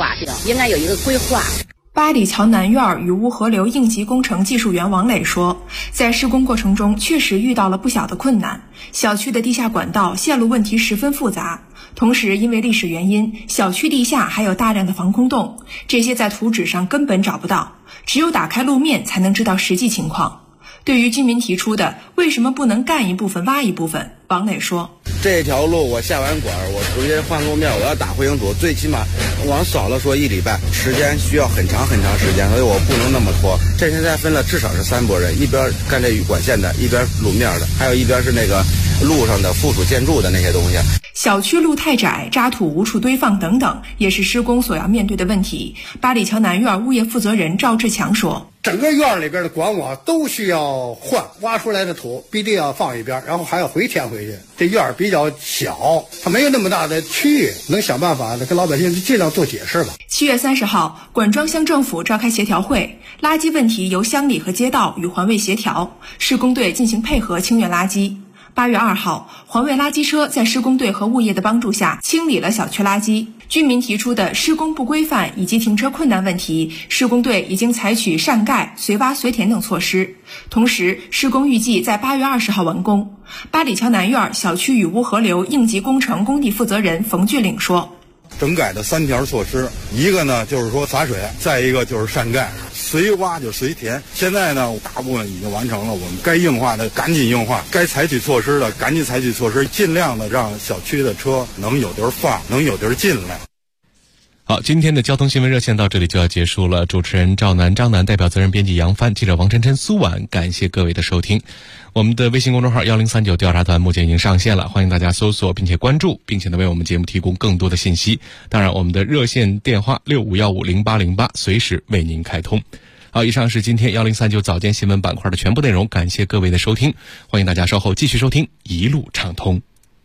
划的，应该有一个规划。 八里桥南院雨污河流应急工程技术员王磊说，在施工过程中确实遇到了不小的困难，小区的地下管道线路问题十分复杂，同时因为历史原因，小区地下还有大量的防空洞，这些在图纸上根本找不到，只有打开路面才能知道实际情况。对于居民提出的为什么不能干一部分挖一部分，王磊说， 这条路我下完管，我直接换路面，我要打回形图，最起码往少了说1礼拜，时间需要很长很长时间，所以我不能那么拖。这现在分了至少是3拨人，一边干这管线的，一边路面的，还有一边是那个路上的附属建筑的那些东西。 小区路太窄，渣土无处堆放等等，也是施工所要面对的问题。八里桥南院物业负责人赵志强说， 整个院里边的管网都需要换，挖出来的土必定要放一边，然后还要回填回去。这院比较小，它没有那么大的区域，能想办法的跟老百姓尽量做解释吧。 7月30号，管庄乡政府召开协调会，垃圾问题由乡里和街道与环卫协调，施工队进行配合清运垃圾。8月2号，环卫垃圾车在施工队和物业的帮助下清理了小区垃圾。居民提出的施工不规范以及停车困难问题，施工队已经采取上盖、随挖随填等措施。同时，施工预计在8月20号完工。八里桥南院小区雨污河流应急工程工地负责人冯俊岭说， 整改的3条措施，一个呢就是说洒水，再一个就是上盖，随挖就随填。现在呢大部分已经完成了，我们该硬化的赶紧硬化，该采取措施的赶紧采取措施，尽量的让小区的车能有地儿放，能有地儿进来。 好，今天的交通新闻热线到这里就要结束了。主持人赵楠、张楠，代表责任编辑杨帆，记者王晨晨、苏婉，感谢各位的收听。我们的微信公众号1039调查团目前已经上线了，欢迎大家搜索并且关注，并且呢为我们节目提供更多的信息。当然，我们的热线电话65150808随时为您开通。好，以上是今天1039早间新闻板块的全部内容，感谢各位的收听，欢迎大家稍后继续收听一路畅通。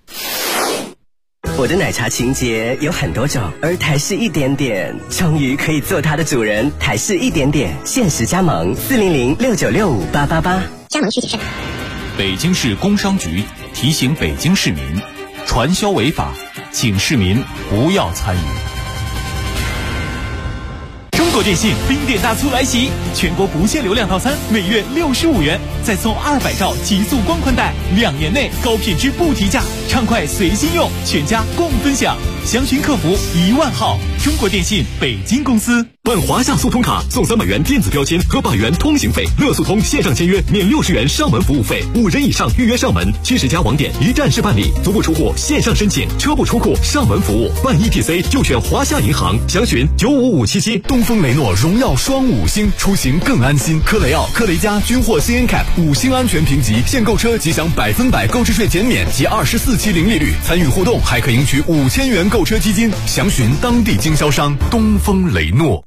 我的奶茶情节有很多种，而台式一点点终于可以做它的主人。台式一点点限时加盟40069658888， 加盟需谨慎。 北京市工商局提醒北京市民，传销违法，请市民不要参与。中国电信冰点大促来袭，全国不限流量套餐每月65元，再送200兆极速光宽带，2年内高品质不提价，畅快随心用，全家共分享。详询客服10000号。中国电信北京公司。 办华夏速通卡送300元电子标签和100元通行费，乐速通线上签约免60元上门服务费，5人以上预约上门，70家网点一站式办理，足不出户线上申请，车不出库上门服务，办 ETC 就选华夏银行，详询95577。 东风雷诺荣耀双5星，出行更安心。科雷傲、科雷嘉均获 CNCAP 5星安全评级，现购车即享100%购置税减免及24期零利率，参与互动还可赢取5000元购车基金，详询当地经销商东风雷诺。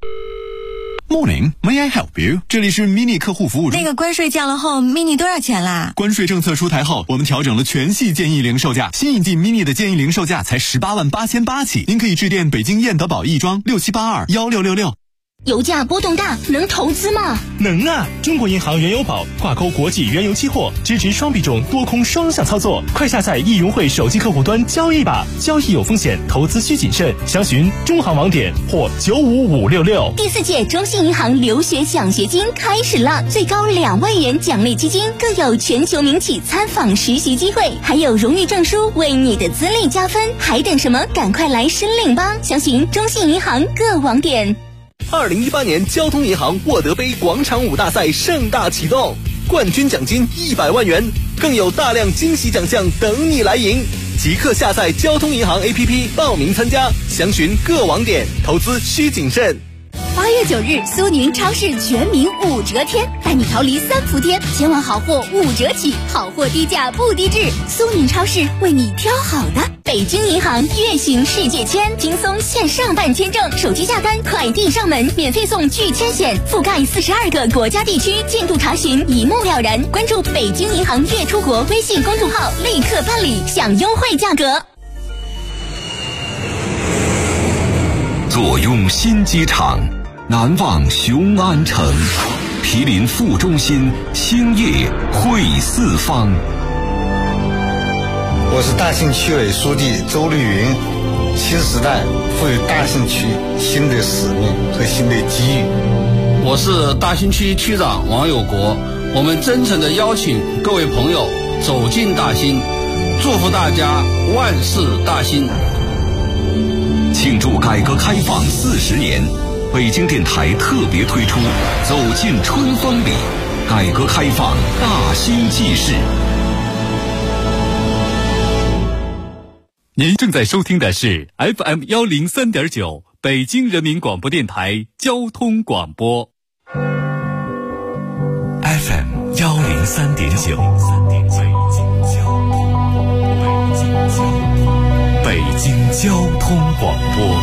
Morning, may I help you？ 这里是 Mini 客户服务中。 那个关税降了后 ，Mini 多少钱啦？ 关税政策出台后，我们调整了全系建议零售价，新引进 Mini 的建议零售价才188800起。您可以致电北京燕德堡亦庄6782166666。 油价波动大，能投资吗？ 能啊！中国银行原油宝挂钩国际原油期货，支持双币种多空双向操作。快下载易融汇手机客户端交易吧，交易有风险，投资需谨慎。详询中行网点或95566。 第4届中信银行留学奖学金开始了，最高2万元奖励基金，更有全球名企参访实习机会，还有荣誉证书为你的资历加分，还等什么？赶快来申领吧！详询中信银行各网点。 2018年交通银行沃德杯广场舞大赛盛大启动，冠军奖金100万元，更有大量惊喜奖项等你来赢。即刻下载交通银行 APP 报名参加，详询各网点，投资需谨慎。 8月9日，苏宁超市全民5折天，带你逃离3伏天，千万好货5折起，好货低价不低质，苏宁超市为你挑好的。北京银行月行世界签，轻松线上办签证，手机下单，快递上门，免费送拒签险，覆盖42个国家地区，进度查询一目了然。关注北京银行月出国微信公众号，立刻办理，享优惠价格。 坐拥新机场，难忘雄安城，毗邻副中心，兴业汇四方。 我是大庆区委书记周绿云。 新时代赋予大兴区新的使命和新的机遇。 我是大兴区区长王有国，我们真诚地邀请各位朋友走进大兴，祝福大家万事大兴。 庆祝改革开放40年，北京电台特别推出走进春风里，改革开放大兴纪事。 您正在收听的是 FM 103.9北京人民广播电台交通广播。 FM 103.9，北京交通广播，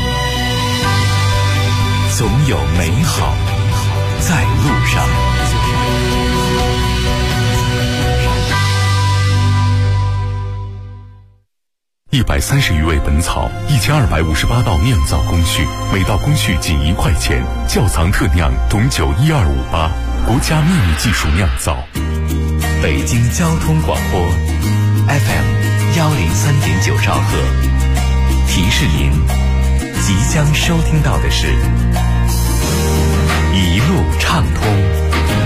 总有美好在路上。130余味本草，1258道酿造工序，每道工序仅1块钱。窖藏特酿董酒12588，国家秘密技术酿造。北京交通广播 FM 103.9兆赫，提示您即将收听到的是一路畅通。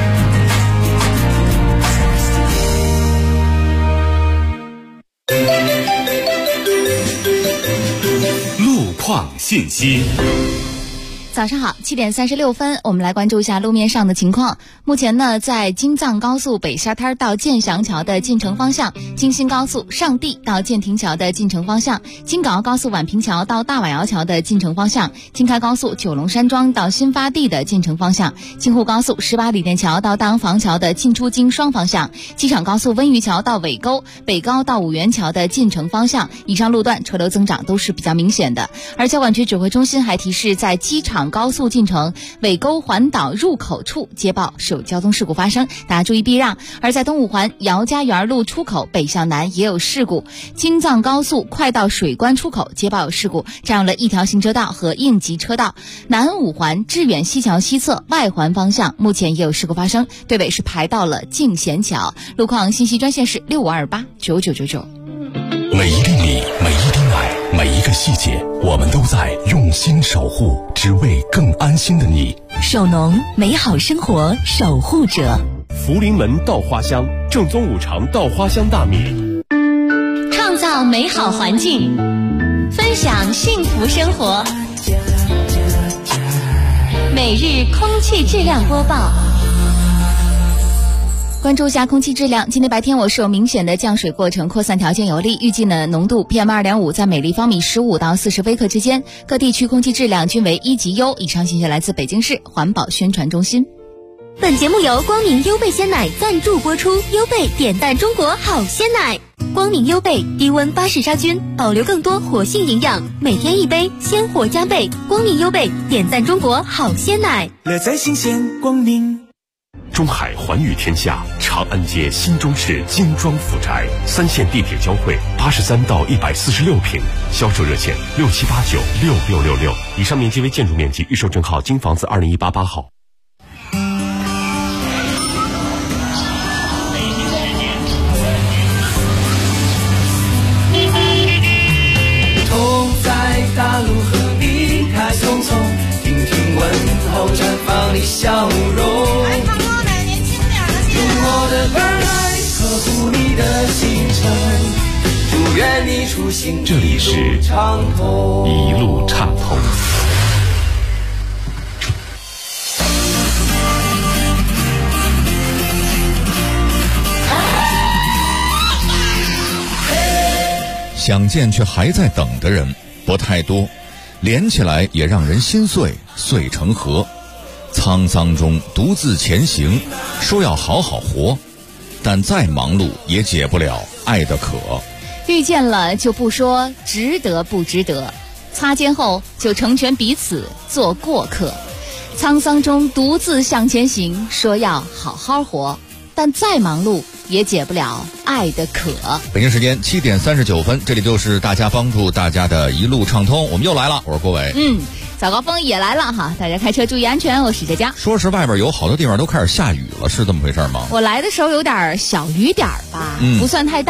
信息。 早上好，7点36分，我们来关注一下路面上的情况。目前呢，在京藏高速北沙滩到建祥桥的进城方向，京新高速上地到建亭桥的进城方向，京港澳高速宛平桥到大宛窑桥的进城方向，京开高速九龙山庄到新发地的进城方向，京沪高速18里店桥到大洋房桥的进出京双方向，机场高速温榆桥到尾沟、北高到五原桥的进城方向，以上路段车流增长都是比较明显的。而交管局指挥中心还提示，在机场高速进城尾沟环岛入口处接报是有交通事故发生，大家注意避让。而在东五环姚家园路出口北向南也有事故，京藏高速快到水关出口接报有事故，占用了一条行车道和应急车道。南五环致远西桥西侧外环方向目前也有事故发生，队尾是排到了敬贤桥。路况信息专线是65289999。 每一粒米，每一滴奶，每一个细节，我们都在用心守护，只为更安心的你。 守农，美好生活守护者。 福临门稻花香，正宗五常稻花香大米， 创造美好环境，分享幸福生活。每日空气质量播报。关注一下空气质量，今天白天我是有明显的降水过程，扩散条件有利，预计呢浓度 PM2.5 在每立方米15到40微克之间，各地区空气质量均为1级优。以上信息来自北京市环保宣传中心。 本节目由光明优贝鲜奶赞助播出，优贝点赞中国好鲜奶。光明优贝低温巴氏杀菌，保留更多活性营养，每天一杯，鲜活加倍。光明优贝点赞中国好鲜奶， 乐在新鲜光明。 中海环宇天下长安街新中式精装府宅，3线地铁交汇，83到146平，销售热线67896666。以上面积为建筑面积，预售证号京房子20188号。 同在大陆和离开匆匆，听听问候绽放的笑容。用我的关爱呵护你的行程，祝愿你出行这里是一路畅通。想见却还在等的人不太多，连起来也让人心碎，碎成河。沧桑中独自前行，说要好好活，但再忙碌也解不了爱的渴。 遇见了就不说值得不值得，擦肩后就成全彼此做过客。沧桑中独自向前行，说要好好活，但再忙碌也解不了爱的渴。 北京时间7点39分，这里就是大家帮助大家的一路畅通，我们又来了，我是郭伟。 早高峰也来了哈，大家开车注意安全，我是佳佳。 说是外边有好多地方都开始下雨了，是这么回事吗？ 我来的时候有点小雨点吧，不算太大，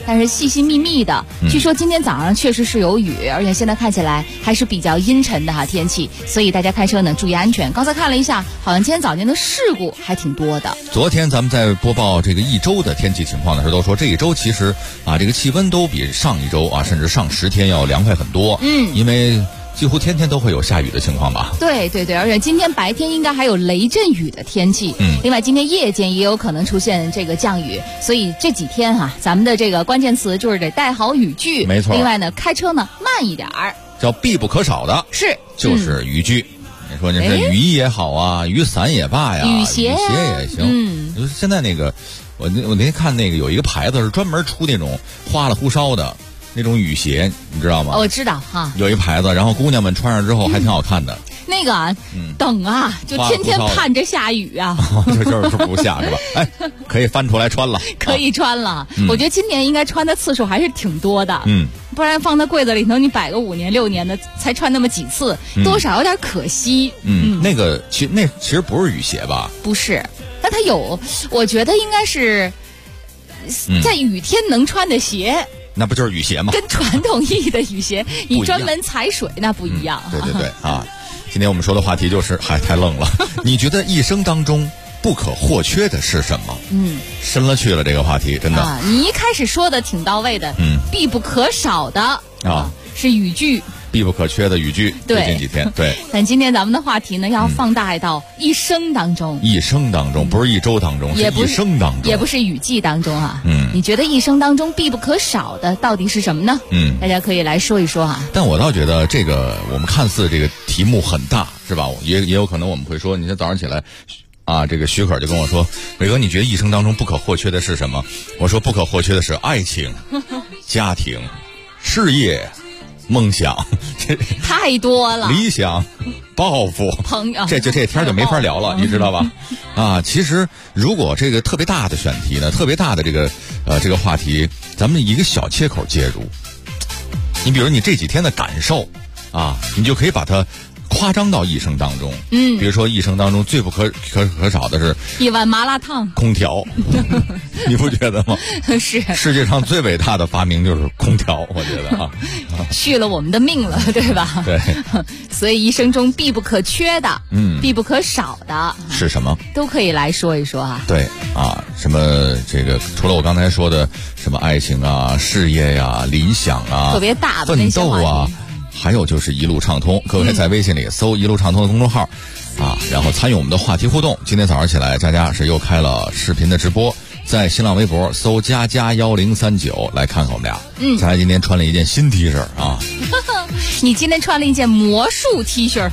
但是细细密密的。据说今天早上确实是有雨，而且现在看起来还是比较阴沉的天气，所以大家开车呢注意安全。刚才看了一下，好像今天早间的事故还挺多的。 昨天咱们在播报这个一周的天气情况的时候，都说这一周其实这个气温都比上一周甚至上10天要凉快很多。因为几乎天天都会有下雨的情况吧？对对对，而且今天白天应该还有雷阵雨的天气。另外今天夜间也有可能出现这个降雨，所以这几天咱们的这个关键词就是得带好雨具。没错。另外呢，开车呢慢一点儿。叫必不可少的就是雨具。你说这雨衣也好啊，雨伞也罢呀，雨鞋也行。就是现在那个，我那天看那个有一个牌子是专门出那种花里胡哨的那种雨鞋，你知道吗？我知道有一牌子，然后姑娘们穿上之后还挺好看的。那个等就天天盼着下雨啊。这就是不下是吧？哎，可以翻出来穿了，可以穿了。我觉得今年应该穿的次数还是挺多的。不然放在柜子里头，你摆个5年6年的，才穿那么几次，多少有点可惜。那个其实不是雨鞋吧？不是，但它有，我觉得应该是在雨天能穿的鞋。那不就是雨鞋吗？跟传统意义的雨鞋，你专门踩水那不一样。对对对今天我们说的话题就是太愣了。你觉得一生当中不可或缺的是什么？深了去了这个话题，真的。你一开始说的挺到位的。必不可少的是雨具。必不可缺的雨具，最近几天对。但今天咱们的话题呢，要放大到一生当中。一生当中，不是一周当中，是一生当中，也不是雨季当中你觉得一生当中必不可少的到底是什么呢？大家可以来说一说但我倒觉得这个我们看似这个题目很大，是吧？也有可能我们会说，你今天早上起来这个许可就跟我说，伟哥，你觉得一生当中不可或缺的是什么？我说不可或缺的是爱情、家庭、事业。梦想太多了，理想、抱负、朋友，这天就没法聊了，你知道吧？其实如果这个特别大的选题呢，特别大的这个话题，咱们一个小切口介入。你比如你这几天的感受你就可以把它夸张到一生当中。比如说一生当中最不可少的是一碗麻辣烫、空调。你不觉得吗？是世界上最伟大的发明就是空调，我觉得续了我们的命了，对吧？对。所以一生中必不可缺的必不可少的是什么？都可以来说一说对什么这个除了我刚才说的什么爱情事业理想特别大的奋斗还有就是一路畅通。各位在微信里搜一路畅通的公众号然后参与我们的话题互动。今天早上起来佳佳是又开了视频的直播，在新浪微博搜佳佳1039来看看我们俩。佳佳今天穿了一件新 T 恤你今天穿了一件魔术 T 恤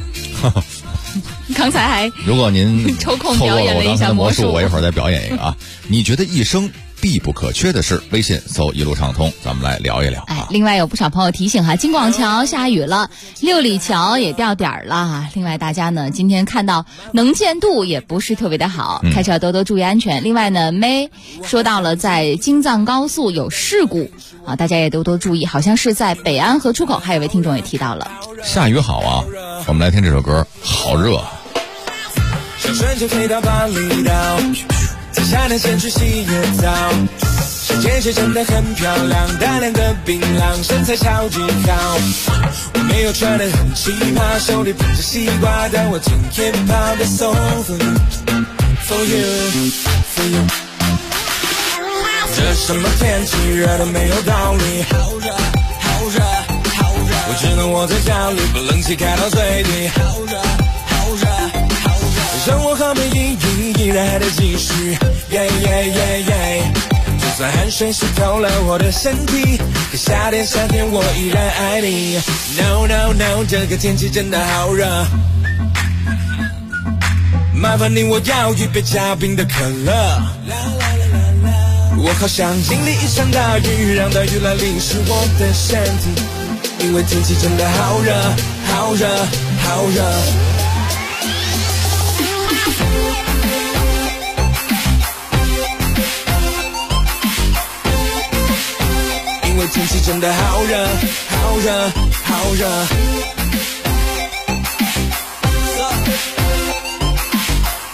刚才还如果您抽空表演了一下魔术，我一会儿再表演一个你觉得一生必不可缺的是？微信搜一路畅通，咱们来聊一聊。另外有不少朋友提醒金广桥下雨了，六里桥也掉点儿了另外大家呢今天看到能见度也不是特别的好，开车要多多注意安全。另外呢May说到了在京藏高速有事故大家也多多注意，好像是在北安河出口。还有一位听众也提到了下雨好我们来听这首歌好热。小瞬间飞到巴厘岛，在夏天先去洗个澡，世界是真的很漂亮，大量的槟榔，身材超级好。我没有穿得很奇葩，手里捧着西瓜，但我今天跑的 so for you。这什么天气，热的没有道理，好热好热好热，我只能窝在家里，把冷气开到最低，好热好热好热，生活毫没意义，依然还得继续，就算汗水湿透了我的身体，可夏天我依然爱你。 No no no， 这个天气真的好热，麻烦你我要一杯加冰的可乐。我好想经历一场大雨，让大雨来淋湿我的身体，因为天气真的好热好热好热。因为天气真的好热好热好热。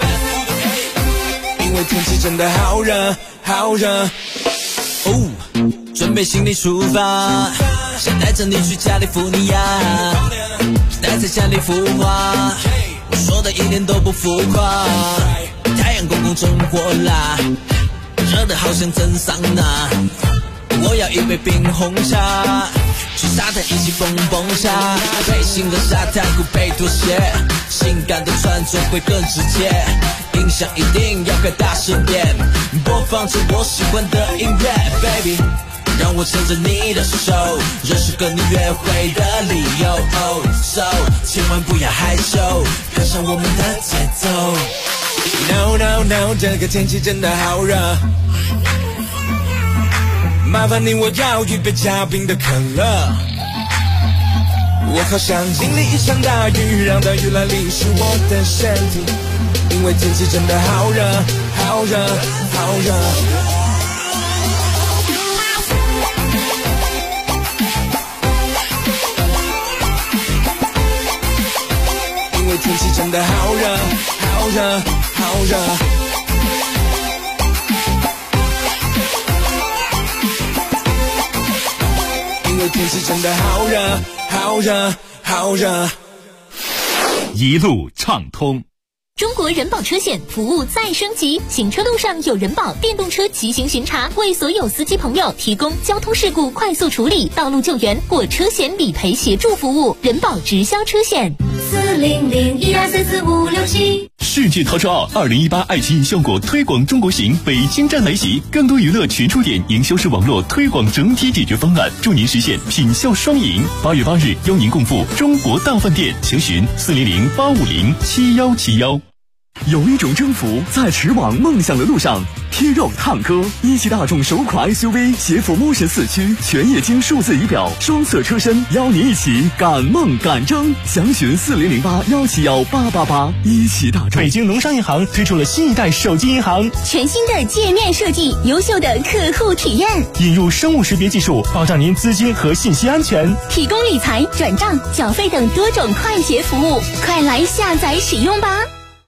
因为天气真的好热好热。哦， 备行李出发，想带着你去加利福尼亚，待在加利福华，我说的一点都不浮夸，太阳公公真火辣，热得好像蒸桑拿，我要一杯冰红茶，去沙滩一起蹦蹦沙，背心的沙滩裤配拖鞋，性感的穿着会更直接，音响一定要开大声点，播放着我喜欢的音乐 Baby， 让我牵着你的手，这是跟你约会的理由 Oh so 千万不要害羞，跟上我们的节奏 No no no 这个天气真的好热，麻烦你我要一杯加冰的可乐，我好想经历一场大雨，让大雨来淋湿我的身体，因为天气真的好热好热好热，因为天气真的好热好热好热，因为天气真的好热好热好热， 一路畅通。 中国人保车险服务再升级，行车路上有人保电动车骑行巡查，为所有司机朋友提供交通事故快速处理、道路救援或车险理赔协助服务。人保直销车险40012344567。 世界淘车奥2018爱奇艺效果推广中国行北京站来袭，更多娱乐全触点，营销式网络推广整体解决方案，助您实现品效双赢。8月8日，邀您共赴中国大饭店，详询40085071171。 有一种征服在驰往梦想的路上，贴肉烫哥，一汽大众首款 SUV 携辅motion4驱全液晶数字仪表，双色车身，邀你一起赶梦赶征。详询40081718888。一汽大众。 北京农商银行推出了新一代手机银行， 全新的界面设计，优秀的客户体验， 引入生物识别技术，保障您资金和信息安全， 提供理财、转账、缴费等多种快捷服务，快来下载使用吧。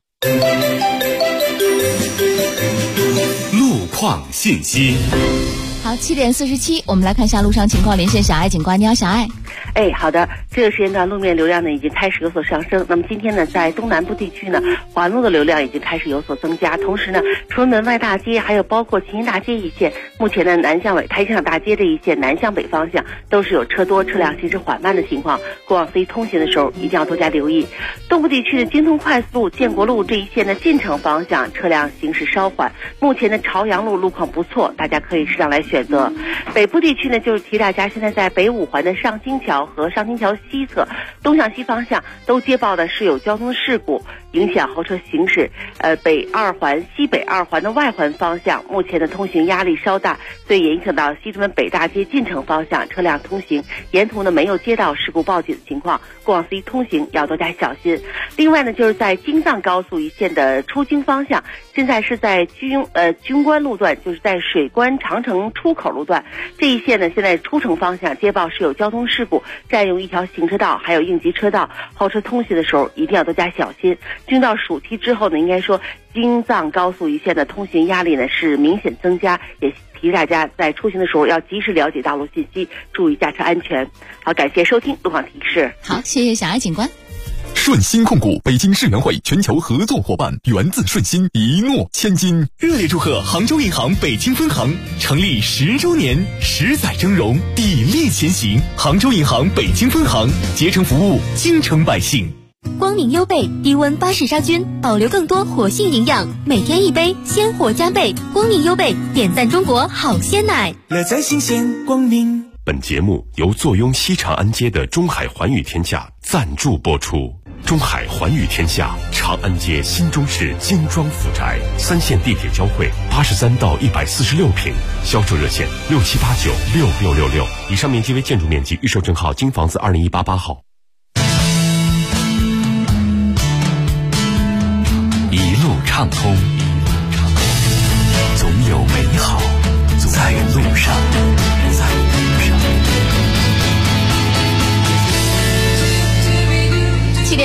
路况信息。 好，7点47，我们来看一下路上情况，连线小爱警官。你好，小爱。 好的，这个时间段路面流量呢已经开始有所上升。那么今天呢，在东南部地区呢，环路的流量已经开始有所增加。同时呢，除了门外大街，还有包括秦营大街一线，目前呢南向北台场大街这一线南向北方向都是有车多、车辆行驶缓慢的情况。过往 C 通行的时候一定要多加留意。东部地区的京通快速路、建国路这一线的进城方向车辆行驶稍缓。目前的朝阳路路况不错，大家可以适当来选择。北部地区呢，就是提大家现在在北五环的上京桥和上京桥西侧东向西方向都接报的是有交通事故，影响豪车行驶。北二环、西北二环的外环方向目前的通行压力稍大，所以也影响到西直门北大街进城方向车辆通行，沿途呢没有接到事故报警的情况，过往 C 通行要多加小心。另外呢，就是在京藏高速一线的出京方向，现在是在军关路段，就是在水关长城出口路段这一线呢，现在出城方向接报是有交通事故，占用一条行车道还有应急车道，后车通行的时候一定要多加小心。进到暑期之后呢，应该说京藏高速一线的通行压力呢是明显增加，也提大家在出行的时候要及时了解道路信息，注意驾车安全。好，感谢收听路况提示。 好，谢谢小爱警官。 顺鑫控股北京世园会全球合作伙伴，源自顺鑫，一诺千金。 热烈祝贺杭州银行北京分行成立10周年，10载峥嵘，砥砺前行。杭州银行北京分行竭诚服务京城百姓。 光明优贝低温巴氏杀菌，保留更多活性营养，每天一杯，鲜活加倍。光明优贝点赞中国好鲜奶， 乐在新鲜光明。 本节目由坐拥西长安街的中海环宇天下赞助播出。中海环宇天下，长安街新中式精装府宅，3线地铁交汇，83到146平，销售热线6789666666。以上面积为建筑面积，预售证号京房子20188号。 一路畅通，总有美好在路上。 7点49，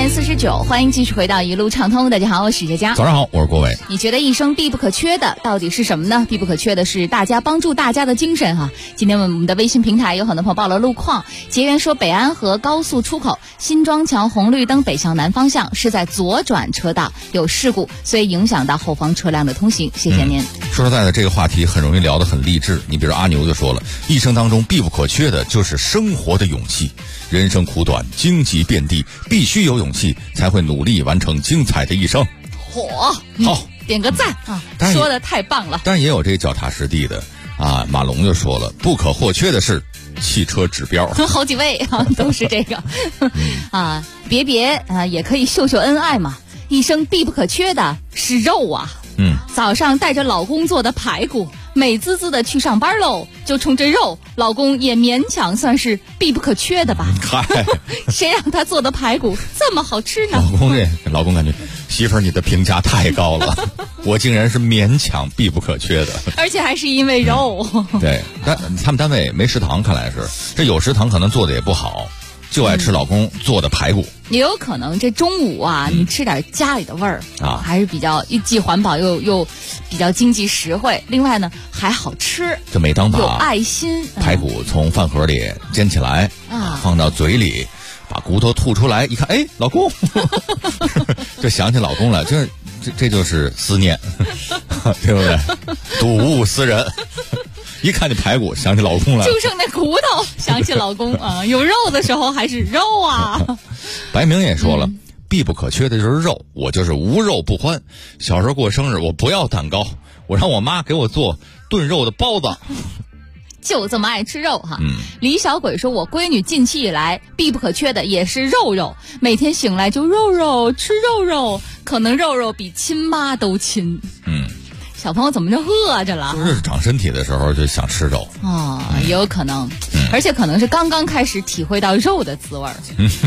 9，欢迎继续回到一路畅通。大家好，我是佳佳。 早上好，我是郭伟。 你觉得一生必不可缺的到底是什么呢？必不可缺的是大家帮助大家的精神哈。今天我们的微信平台有很多朋友报了路况，结缘说北安河高速出口新庄桥红绿灯北向南方向是在左转车道有事故，所以影响到后方车辆的通行。谢谢您。 说实在的，这个话题很容易聊得很励志。你比如阿牛就说了，一生当中必不可缺的就是生活的勇气。人生苦短，荆棘遍地，必须有勇气，才会努力完成精彩的一生。好， 点个赞啊！说的太棒了。 当然也有这个脚踏实地的啊。马龙就说了，不可或缺的是汽车指标。 好几位啊，都是这个啊，别啊，也可以秀秀恩爱嘛。一生必不可缺的是肉啊。早上带着老公做的排骨，美滋滋的去上班喽，就冲着肉，老公也勉强算是必不可缺的吧。谁让他做的排骨这么好吃呢？ 老公感觉媳妇儿你的评价太高了，我竟然是勉强必不可缺的， 而且还是因为肉。 对，但他们单位没食堂，看来是这有食堂可能做的也不好，就爱吃老公做的排骨。 也有可能这中午啊，你吃点家里的味儿啊，还是比较既环保又比较经济实惠。另外呢，还好吃， 就每当把有爱心排骨从饭盒里捡起来啊，放到嘴里，把骨头吐出来，一看，哎，老公，就想起老公了，这就是思念，对不对？睹物思人。一看这排骨，想起老公了， 就剩那骨头，想起老公啊！有肉的时候还是肉啊。 白明也说了，必不可缺的就是肉，我就是无肉不欢。小时候过生日，我不要蛋糕，我让我妈给我做炖肉的包子。 就这么爱吃肉哈。李小鬼说，我闺女近期以来必不可缺的也是肉，每天醒来就肉吃肉，可能肉比亲妈都亲。小朋友怎么就饿着了？ 就是长身体的时候就想吃肉也有可能，而且可能是刚刚开始体会到肉的滋味。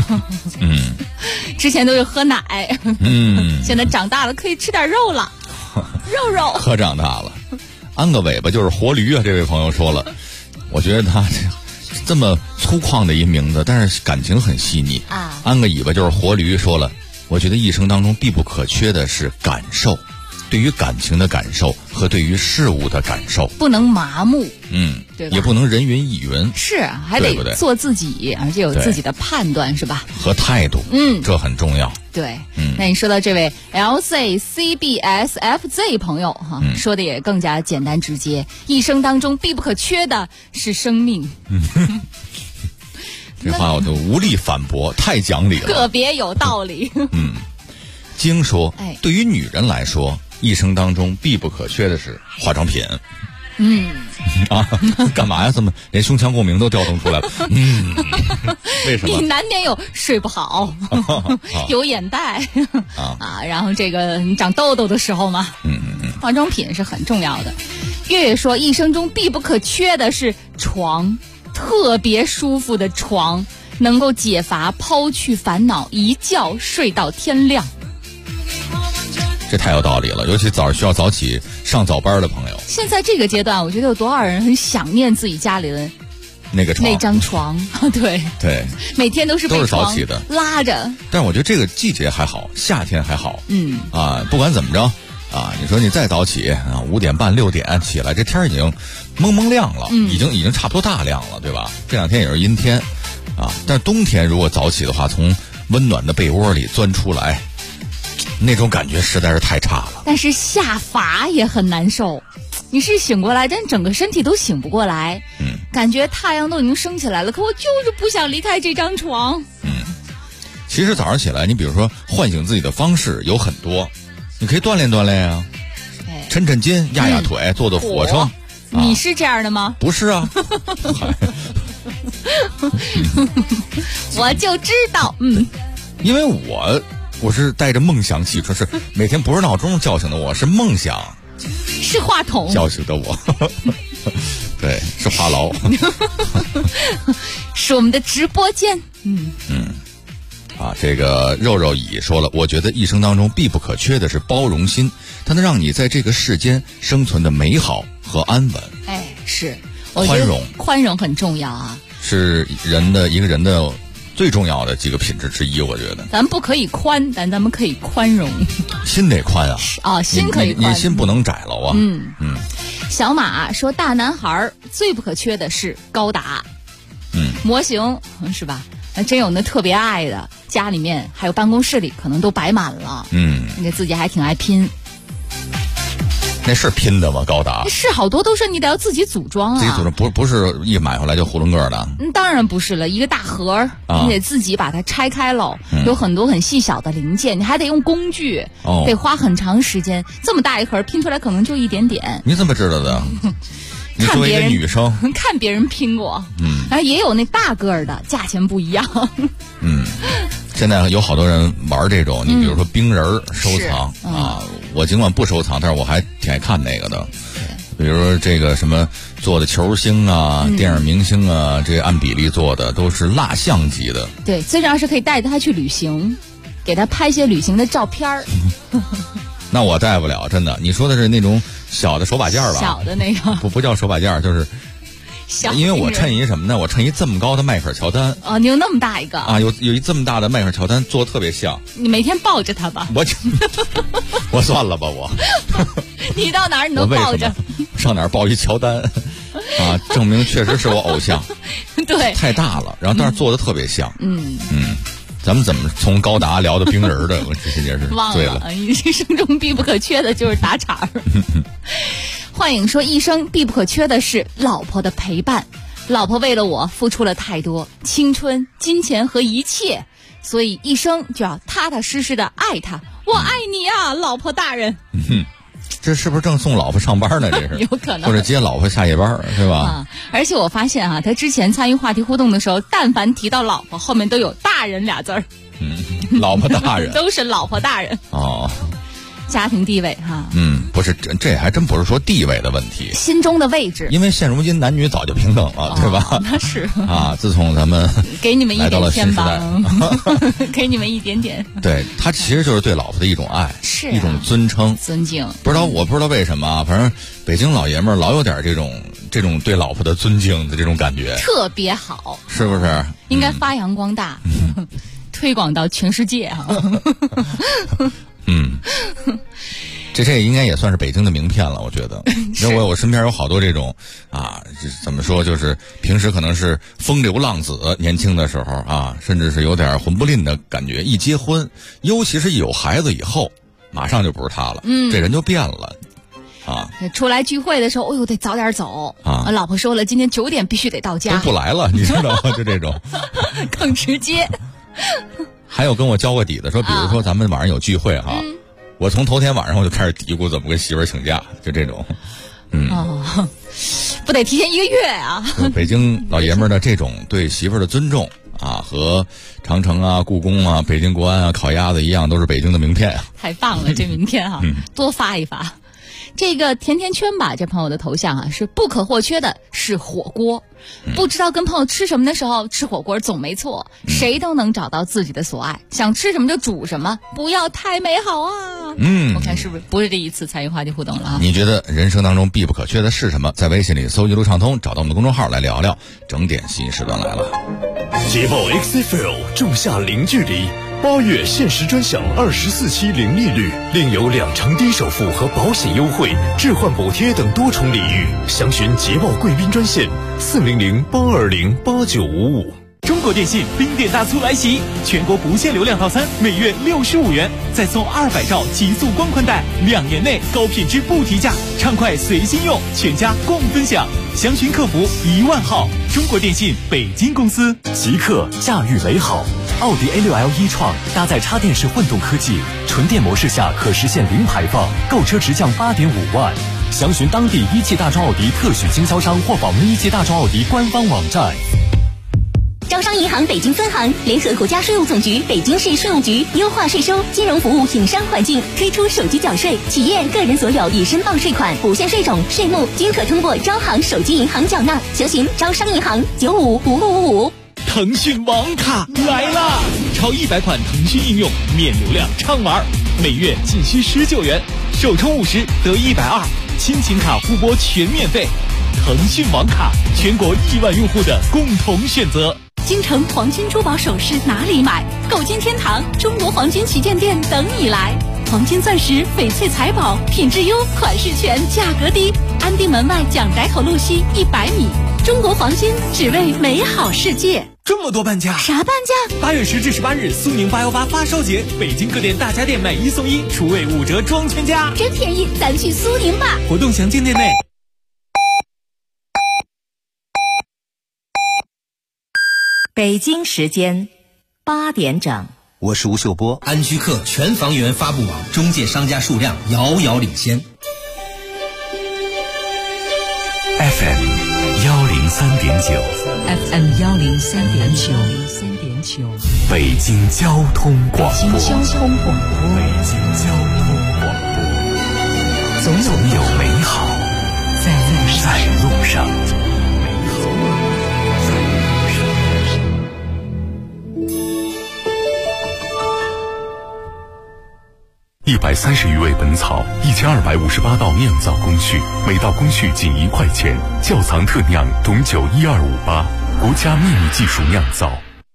之前都是喝奶，现在长大了可以吃点肉了，肉可长大了。安个尾巴就是活驴啊！这位朋友说了，我觉得他这么粗犷的一名字，但是感情很细腻啊。安个尾巴就是活驴说了，我觉得一生当中必不可缺的是感受。对于感情的感受和对于事物的感受， 不能麻木，对吧？ 也不能人云亦云， 是还得做自己，而且有自己的判断，是吧？ 和态度，这很重要。 对，那你说到这位 LCCBSFZ 朋友哈，说的也更加简单直接，一生当中必不可缺的是生命。 这话我都无力反驳，太讲理了， 特别有道理。 经说，对于女人来说，一生当中必不可缺的是化妆品。干嘛呀？怎么连胸腔共鸣都调动出来了？为什么？ 你难免有睡不好，有眼袋然后这个你长痘痘的时候嘛，化妆品是很重要的。月月说，一生中必不可缺的是床，特别舒服的床，能够解乏，抛去烦恼，一觉睡到天亮。 这太有道理了，尤其早上需要早起上早班的朋友。 现在这个阶段，我觉得有多少人很想念自己家里的那张床。对，每天都是被早起的拉着。 但是我觉得这个季节还好，夏天还好。不管怎么着啊，你说你再早起啊，5点半6点起来，这天已经蒙蒙亮了，已经差不多大亮了，对吧？这2天也是阴天啊。但是冬天如果早起的话，从温暖的被窝里钻出来，那种感觉实在是太差了。 但是下乏也很难受，你是醒过来，但整个身体都醒不过来。感觉太阳都已经升起来了，可我就是不想离开这张床。 其实早上起来，你比如说唤醒自己的方式有很多，你可以锻炼锻炼啊，抻抻筋，压压腿，做做俯卧撑。 你是这样的吗？ 不是啊。 我就知道， 因为我是带着梦想起床，是每天不是闹钟叫醒的我，是梦想， 是话筒叫醒的我。对，是话痨。 是我们的直播间。 这个肉乙说了，我觉得一生当中必不可缺的是包容心，它能让你在这个世间生存的美好和安稳。 是，我觉得宽容很重要啊， 是一个人的最重要的几个品质之一，我觉得。 咱们不可以宽，但咱们可以宽容。 心得宽啊！ 啊，心可以宽， 你心不能窄了啊。 小马说，大男孩最不可缺的是高达。模型是吧？真有那特别爱的，家里面还有办公室里可能都摆满了。你自己还挺爱拼。 那是拼的吗？高达是好多都是你得要自己组装啊， 自己组装不是一买回来就囫囵个的。 当然不是了，一个大盒你得自己把它拆开了，有很多很细小的零件，你还得用工具，得花很长时间。这么大一盒拼出来可能就一点点。 你怎么知道的？你作为一个女生， 看别人拼过，也有那大个儿的，价钱不一样。 现在有好多人玩这种，你比如说冰人收藏啊，我尽管不收藏，但是我还挺爱看那个的。比如说这个什么做的球星啊、电影明星啊，这按比例做的都是蜡像级的。 对，最重要是可以带着他去旅行，给他拍些旅行的照片儿。 那我带不了，真的。你说的是那种小的手把件吧？ 小的那个不叫手把件，就是。因为我衬一什么呢？我衬一这么高的迈克尔乔丹。 你有那么大一个啊？有一这么大的迈克尔乔丹，做的特别像。 你每天抱着他吧。 我算了吧，我。 你到哪儿你都抱着。 上哪儿抱一乔丹啊？证明确实是我偶像。 对。 太大了，然后但是做的特别像。咱们怎么从高达聊到冰人的？我这件事对了。 一生中必不可缺的就是打岔。幻影说，一生必不可缺的是老婆的陪伴，老婆为了我付出了太多青春、金钱和一切，所以一生就要踏踏实实的爱她。我爱你啊，老婆大人。 这是不是正送老婆上班呢？这是有可能， 或者接老婆下夜班是吧？ 而且我发现他之前参与话题互动的时候，但凡提到老婆，后面都有大人俩字儿。 老婆大人都是老婆大人哦。 家庭地位哈， 不是，这还真不是说地位的问题， 心中的位置。 因为现如今男女早就平等了，对吧？ 那是啊，自从咱们给你们一点天吧，给你们一点点。 对，他其实就是对老婆的一种爱， 是一种尊称、 尊敬。 我不知道为什么啊，反正北京老爷们儿老有点这种对老婆的尊敬的这种感觉， 特别好， 是不是？ 应该发扬光大，推广到全世界啊。 这应该也算是北京的名片了，我觉得。因为我身边有好多这种啊，怎么说，就是平时可能是风流浪子，年轻的时候啊，甚至是有点混不吝的感觉。一结婚，尤其是一有孩子以后，马上就不是他了，这人就变了。 出来聚会的时候，得早点走啊！老婆说了，今天9点必须得到家， 都不来了，你知道吗？就这种， 更直接。 还有跟我交过底的说，比如说咱们晚上有聚会哈，我从头天晚上我就开始嘀咕怎么跟媳妇儿请假，就这种， 不得提前1个月啊！ 北京老爷们儿的这种对媳妇儿的尊重啊，和长城啊、故宫啊、北京国安啊、烤鸭子一样，都是北京的名片啊！ 太棒了，这名片哈，多发一发。这个甜甜圈吧，这朋友的头像是不可或缺的是火锅。不知道跟朋友吃什么的时候，吃火锅总没错，谁都能找到自己的所爱，想吃什么就煮什么，不要太美好啊！我看是不是这一次参与话题互动了啊？ 你觉得人生当中必不可缺的是什么？在微信里搜一路畅通，找到我们的公众号来聊聊。整点新时段来了。 捷豹 XFL 仲夏零距离，8月限时专享24期零利率，另有2成低首付和保险优惠、置换补贴等多重礼遇。详询捷豹贵宾专线400-820-8955。 中国电信冰点大促来袭，全国不限流量套餐，每月65元，再送200兆极速光宽带，2年内高品质不提价，畅快随心用，全家共分享。详询客服10000号。中国电信北京公司。 极客驾驭美好，奥迪 A6L e-tron搭载插电式混动科技，纯电模式下可实现零排放，购车直降8.5万。详询当地一汽大众奥迪特许经销商或访问一汽大众奥迪官方网站。 招商银行北京分行联合国家税务总局、北京市税务局优化税收金融服务营商环境，推出手机缴税、企业个人所有已申报税款、不限税种、税目均可通过招行手机银行缴纳。详询招商银行955555。 腾讯网卡来啦！超100款腾讯应用，免流量畅玩，每月仅需19元，首充50得120，亲情卡互拨全免费。腾讯网卡，全国1万用户的共同选择。 京城黄金珠宝首饰哪里买？购金天堂中国黄金旗舰店等你来。黄金钻石、翡翠财宝，品质优，款式全，价格低。安定门外蒋宅口路西100米。中国黄金，只为美好世界。 这么多半价？ 啥半价 ？8月10至18日，苏宁818发烧节，北京各店大家电买1送1，厨卫5折装全家， 真便宜！咱去苏宁吧。 活动详见店内。 北京时间8点整。 我是吴秀波。安居客全房源发布网中介商家数量遥遥领先。 FM 103.9 FM 103.9 北京交通广播。 北京交通广播。 总有美好在路上。130余味本草，1258道酿造工序，每道工序仅1块钱，窖藏特酿董酒12588，国家秘密技术酿造。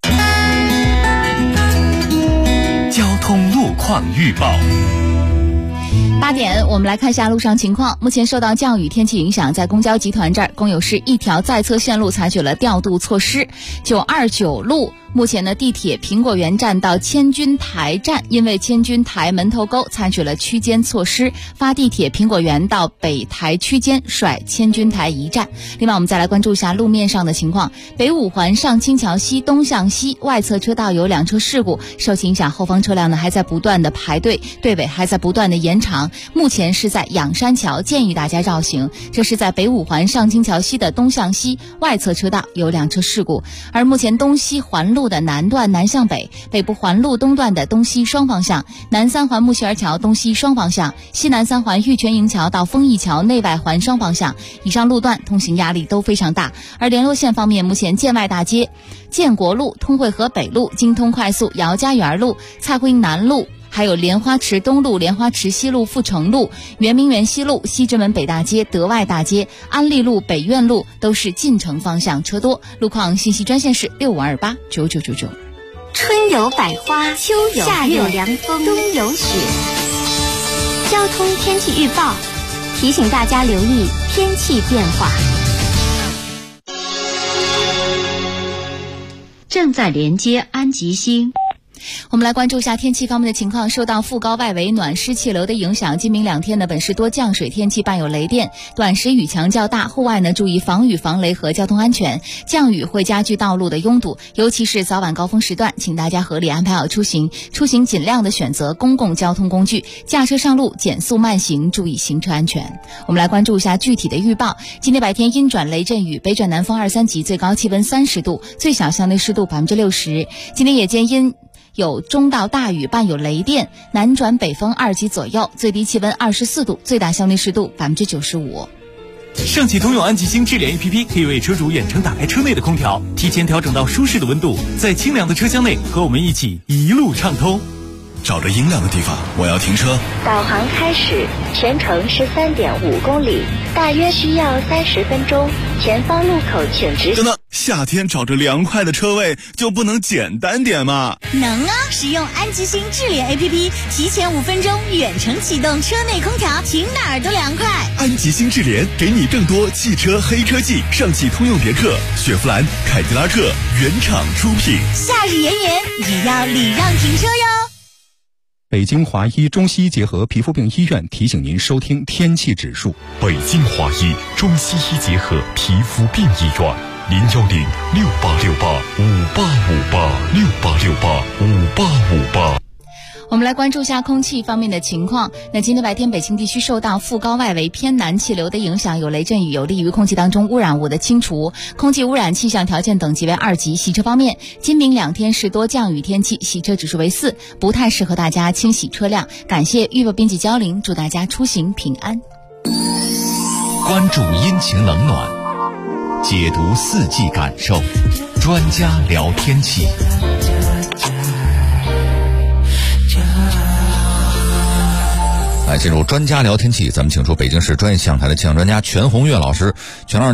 交通路况预报。 8点，我们来看一下路上情况。目前受到降雨天气影响，在公交集团这儿，公有市一条在侧线路采取了调度措施。929路目前呢，地铁苹果园站到千军台站，因为千军台门头沟采取了区间措施，发地铁苹果园到北台区间，甩千军台一站。另外，我们再来关注一下路面上的情况。北五环上清桥西东向西外侧车道有2车事故，受其影响，后方车辆呢还在不断的排队，队尾还在不断的延长。目前是在仰山桥，建议大家绕行。这是在北五环上清桥西的东向西外侧车道有2车事故，而目前东西环路的南段南向北，北部环路东段的东西双方向，南三环木樨儿桥东西双方向，西南三环玉泉营桥到丰益桥内外环双方向，以上路段通行压力都非常大。而联络线方面，目前建外大街、建国路、通惠河北路、京通快速、姚家园路、蔡慧英南路，还有莲花池东路、莲花池西路、阜成路、圆明园西路、西直门北大街、德外大街、安利路、北苑路都是进城方向车多。路况信息专线是6528999999。 春有百花，秋有夏有凉风，冬有雪。交通天气预报提醒大家留意天气变化。 正在连接安吉星。 我们来关注一下天气方面的情况。受到副高外围暖湿气流的影响，今明2天呢本是多降水天气，伴有雷电，短时雨强较大，户外呢注意防雨防雷和交通安全。降雨会加剧道路的拥堵，尤其是早晚高峰时段，请大家合理安排好出行，尽量的选择公共交通工具，驾车上路减速慢行，注意行车安全。我们来关注一下具体的预报。今天白天阴转雷阵雨，北转南风2、3级，最高气温30度，最小相对湿度60%。今天夜间有中到大雨，伴有雷电，南转北风2级左右，最低气温24度，最大相对湿度95%。 上汽通用安吉星智联 APP 可以为车主远程打开车内的空调，提前调整到舒适的温度，在清凉的车厢内和我们一起一路畅通。 找着阴凉的地方，我要停车。 导航开始，全程13.5公里，大约需要30分钟。前方路口请直行。 等等，夏天找着凉快的车位就不能简单点吗？ 能啊！使用安吉星智联 APP， 提前5分钟远程启动车内空调，停哪儿都凉快。 安吉星智联给你更多汽车黑科技，上汽通用别克、雪佛兰、凯迪拉克原厂出品。 夏日炎炎，也要礼让停车哟。 北京华医中西医结合皮肤病医院提醒您收听天气指数。 北京华医中西医结合皮肤病医院，0106868585858，68685858。 我们来关注一下空气方面的情况。那今天白天，北京地区受到副高外围偏南气流的影响，有雷阵雨，有利于空气当中污染物的清除。空气污染气象条件等级为2级。洗车方面，今明2天是多降雨天气，洗车指数为4，不太适合大家清洗车辆。感谢预报编辑焦玲，祝大家出行平安。 关注阴晴冷暖，解读4季感受，专家聊天气。 来进入专家聊天气，咱们请出北京市专业气象台的气象专家全红月老师。全老师您好。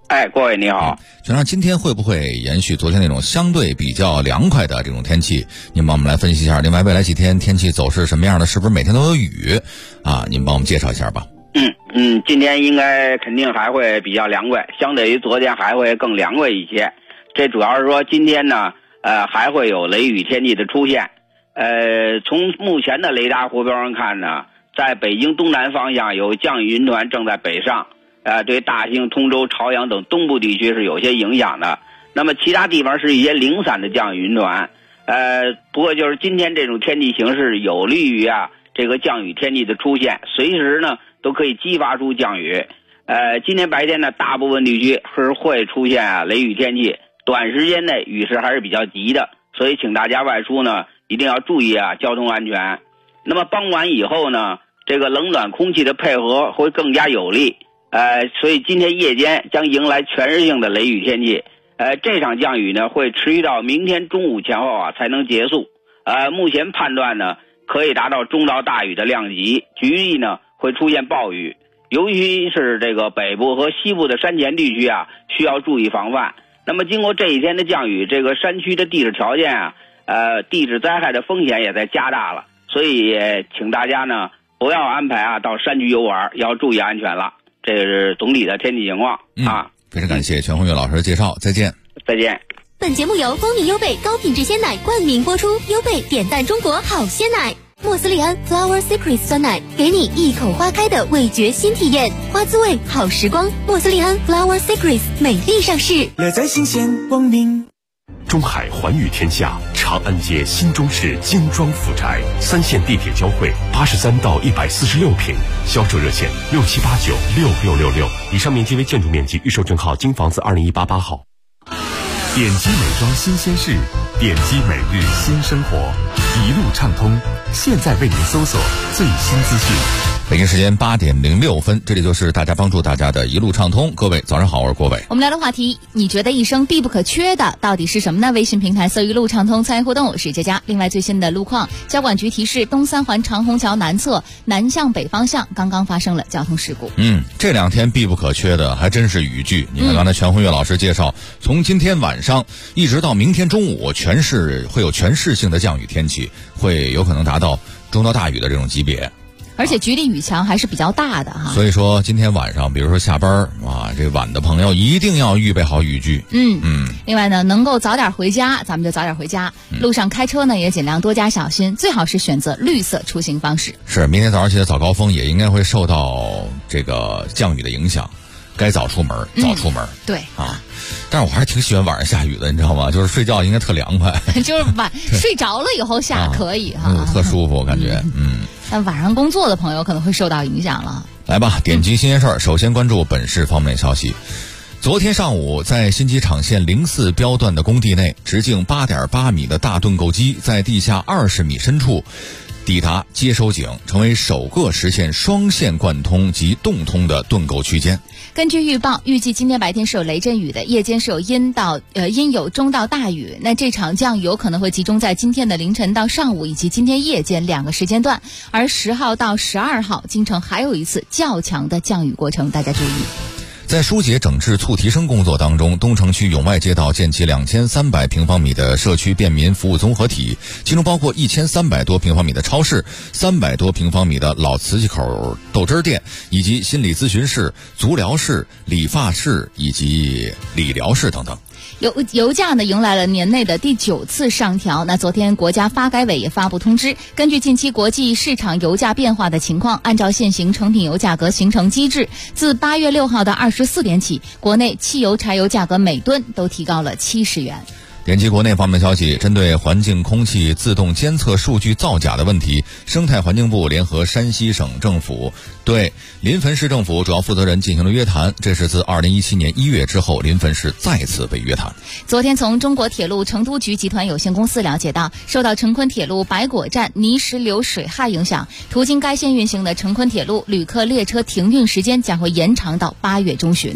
哎，各位你好。 全上今天会不会延续昨天那种相对比较凉快的这种天气？您帮我们来分析一下。另外，未来几天天气走势什么样的？是不是每天都有雨？您帮我们介绍一下吧。 今天应该肯定还会比较凉快，相对于昨天还会更凉快一些。这主要是说今天呢，还会有雷雨天气的出现。从目前的雷达图标上看呢，在北京东南方向有降雨云团正在北上，对大兴、通州、朝阳等东部地区是有些影响的。那么其他地方是一些零散的降雨云团。不过就是今天这种天气形势有利于这个降雨天气的出现，随时呢都可以激发出降雨。今天白天呢，大部分地区是会出现雷雨天气，短时间内雨势还是比较急的，所以请大家外出呢一定要注意交通安全。那么傍晚以后呢，这个冷暖空气的配合会更加有利，所以今天夜间将迎来全日性的雷雨天气。这场降雨呢会持续到明天中午前后才能结束。目前判断呢可以达到中到大雨的量级，局地呢会出现暴雨，尤其是这个北部和西部的山前地区需要注意防范。那么经过这一天的降雨，这个山区的地质条件地质灾害的风险也在加大了，所以请大家呢不要安排到山区游玩，要注意安全了。这是总体的天气情况非常感谢全红月老师的介绍，再见。 再见。 本节目由光明优贝高品质鲜奶冠名播出，优贝点赞中国好鲜奶。莫斯利安 Flower Secret 酸奶，给你一口花开的味觉新体验，花滋味好时光。莫斯利安 Flower Secret 美丽上市， 乐在新鲜光明。 中海环宇天下长安街新中式精装府宅，3线地铁交汇，83到146平，销售热线67896666，以上面积为建筑面积，预售证号京房子2018号。 点击美妆新鲜事，点击每日新生活，一路畅通，现在为您搜索最新资讯。 北京时间8点06分，这里就是大家帮助大家的一路畅通。各位早上好，我是郭伟。 我们聊的话题，你觉得一生必不可缺的到底是什么呢？微信平台搜一路畅通参与互动，我是佳佳。另外最新的路况，交管局提示东三环长虹桥南侧南向北方向刚刚发生了交通事故。 这2天必不可缺的还真是雨具。你看刚才全红月老师介绍，从今天晚上一直到明天中午，全市会有全市性的降雨天气，会有可能达到中到大雨的这种级别。 而且局地雨强还是比较大的所以说今天晚上比如说下班这晚的朋友一定要预备好雨具。 另外呢，能够早点回家咱们就早点回家，路上开车呢也尽量多加小心，最好是选择绿色出行方式。 是，明天早上起的早高峰也应该会受到这个降雨的影响，该早出门早出门。 对但是我还是挺喜欢晚上下雨的，你知道吗？就是睡觉应该特凉快就是睡着了以后下可以特舒服我感觉。 但晚上工作的朋友可能会受到影响了。 来吧，点击新鲜事儿，首先关注本市方面消息。昨天上午，在新机场线04标段的工地内，直径8.8米的大盾构机在地下20米深处抵达接收井，成为首个实现双线贯通及动通的盾构区间。 根据预报，预计今天白天是有雷阵雨的，夜间是有阴有中到大雨。那这场降雨有可能会集中在今天的凌晨到上午以及今天夜间2个时间段，而10号到12号京城还有一次较强的降雨过程，大家注意。 在疏解整治促提升工作当中，东城区永外街道建起2300平方米的社区便民服务综合体，其中包括1300多平方米的超市，300多平方米的老瓷器口豆汁店，以及心理咨询室、足疗室、理发室以及理疗室等等。 油价呢迎来了年内的第9次上调。那昨天国家发改委也发布通知，根据近期国际市场油价变化的情况，按照现行成品油价格形成机制，自8月6号的24点起，国内汽油、柴油价格每吨都提高了70元。 点击国内方面消息，针对环境空气自动监测数据造假的问题，生态环境部联合山西省政府对临汾市政府主要负责人进行了约谈，这是自2017年1月之后，临汾市再次被约谈。 昨天从中国铁路成都局集团有限公司了解到，受到成昆铁路白果站泥石流水害影响，途经该线运行的成昆铁路旅客列车停运时间将会延长到8月中旬。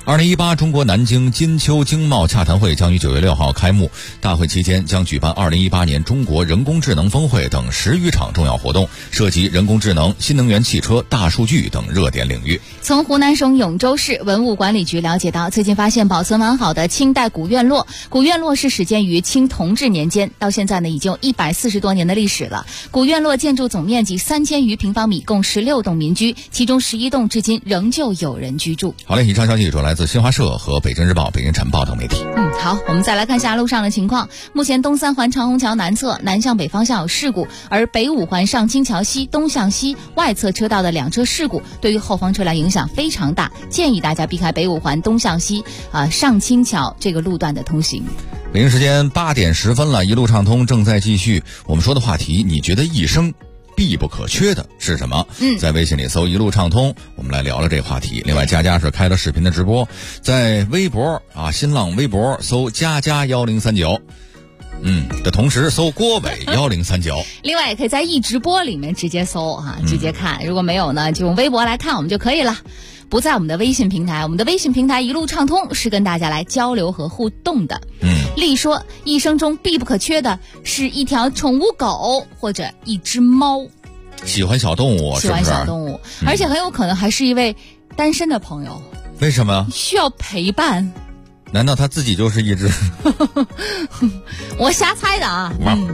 2018中国南京金秋经贸洽谈会将于9月6号开幕，大会期间将举办2018年中国人工智能峰会等10余场重要活动，涉及人工智能、新能源汽车、大数据等热点领域。 从湖南省永州市文物管理局了解到，最近发现保存完好的清代古院落。古院落是始建于清同治年间，到现在呢已经有140多年的历史了。古院落建筑总面积3000余平方米，共16栋民居，其中11栋至今仍旧有人居住。 好嘞，以上消息主要来自新华社和北京日报、北京晨报等媒体。 好，我们再来看下路上的情况。目前东三环长虹桥南侧南向北方向有事故，而北五环上清桥西东向西外侧车道的2车事故对于后方车辆影响非常大，建议大家避开北五环东向西上清桥这个路段的通行。 北京时间8点10分了，一路畅通正在继续。我们说的话题，你觉得一生必不可缺的是什么？在微信里搜一路畅通，我们来聊聊这个话题。另外，佳佳是开了视频的直播，在微博新浪微博搜佳佳1039，的同时搜郭伟1039。 另外，也可以在易直播里面直接搜直接看。如果没有呢，就用微博来看我们就可以了。不在我们的微信平台，我们的微信平台一路畅通是跟大家来交流和互动的。例说，一生中必不可缺的是一条宠物狗或者一只猫。 喜欢小动物， 喜欢小动物，而且很有可能还是一位单身的朋友。 为什么？ 需要陪伴。 难道他自己就是一只？ 我瞎猜的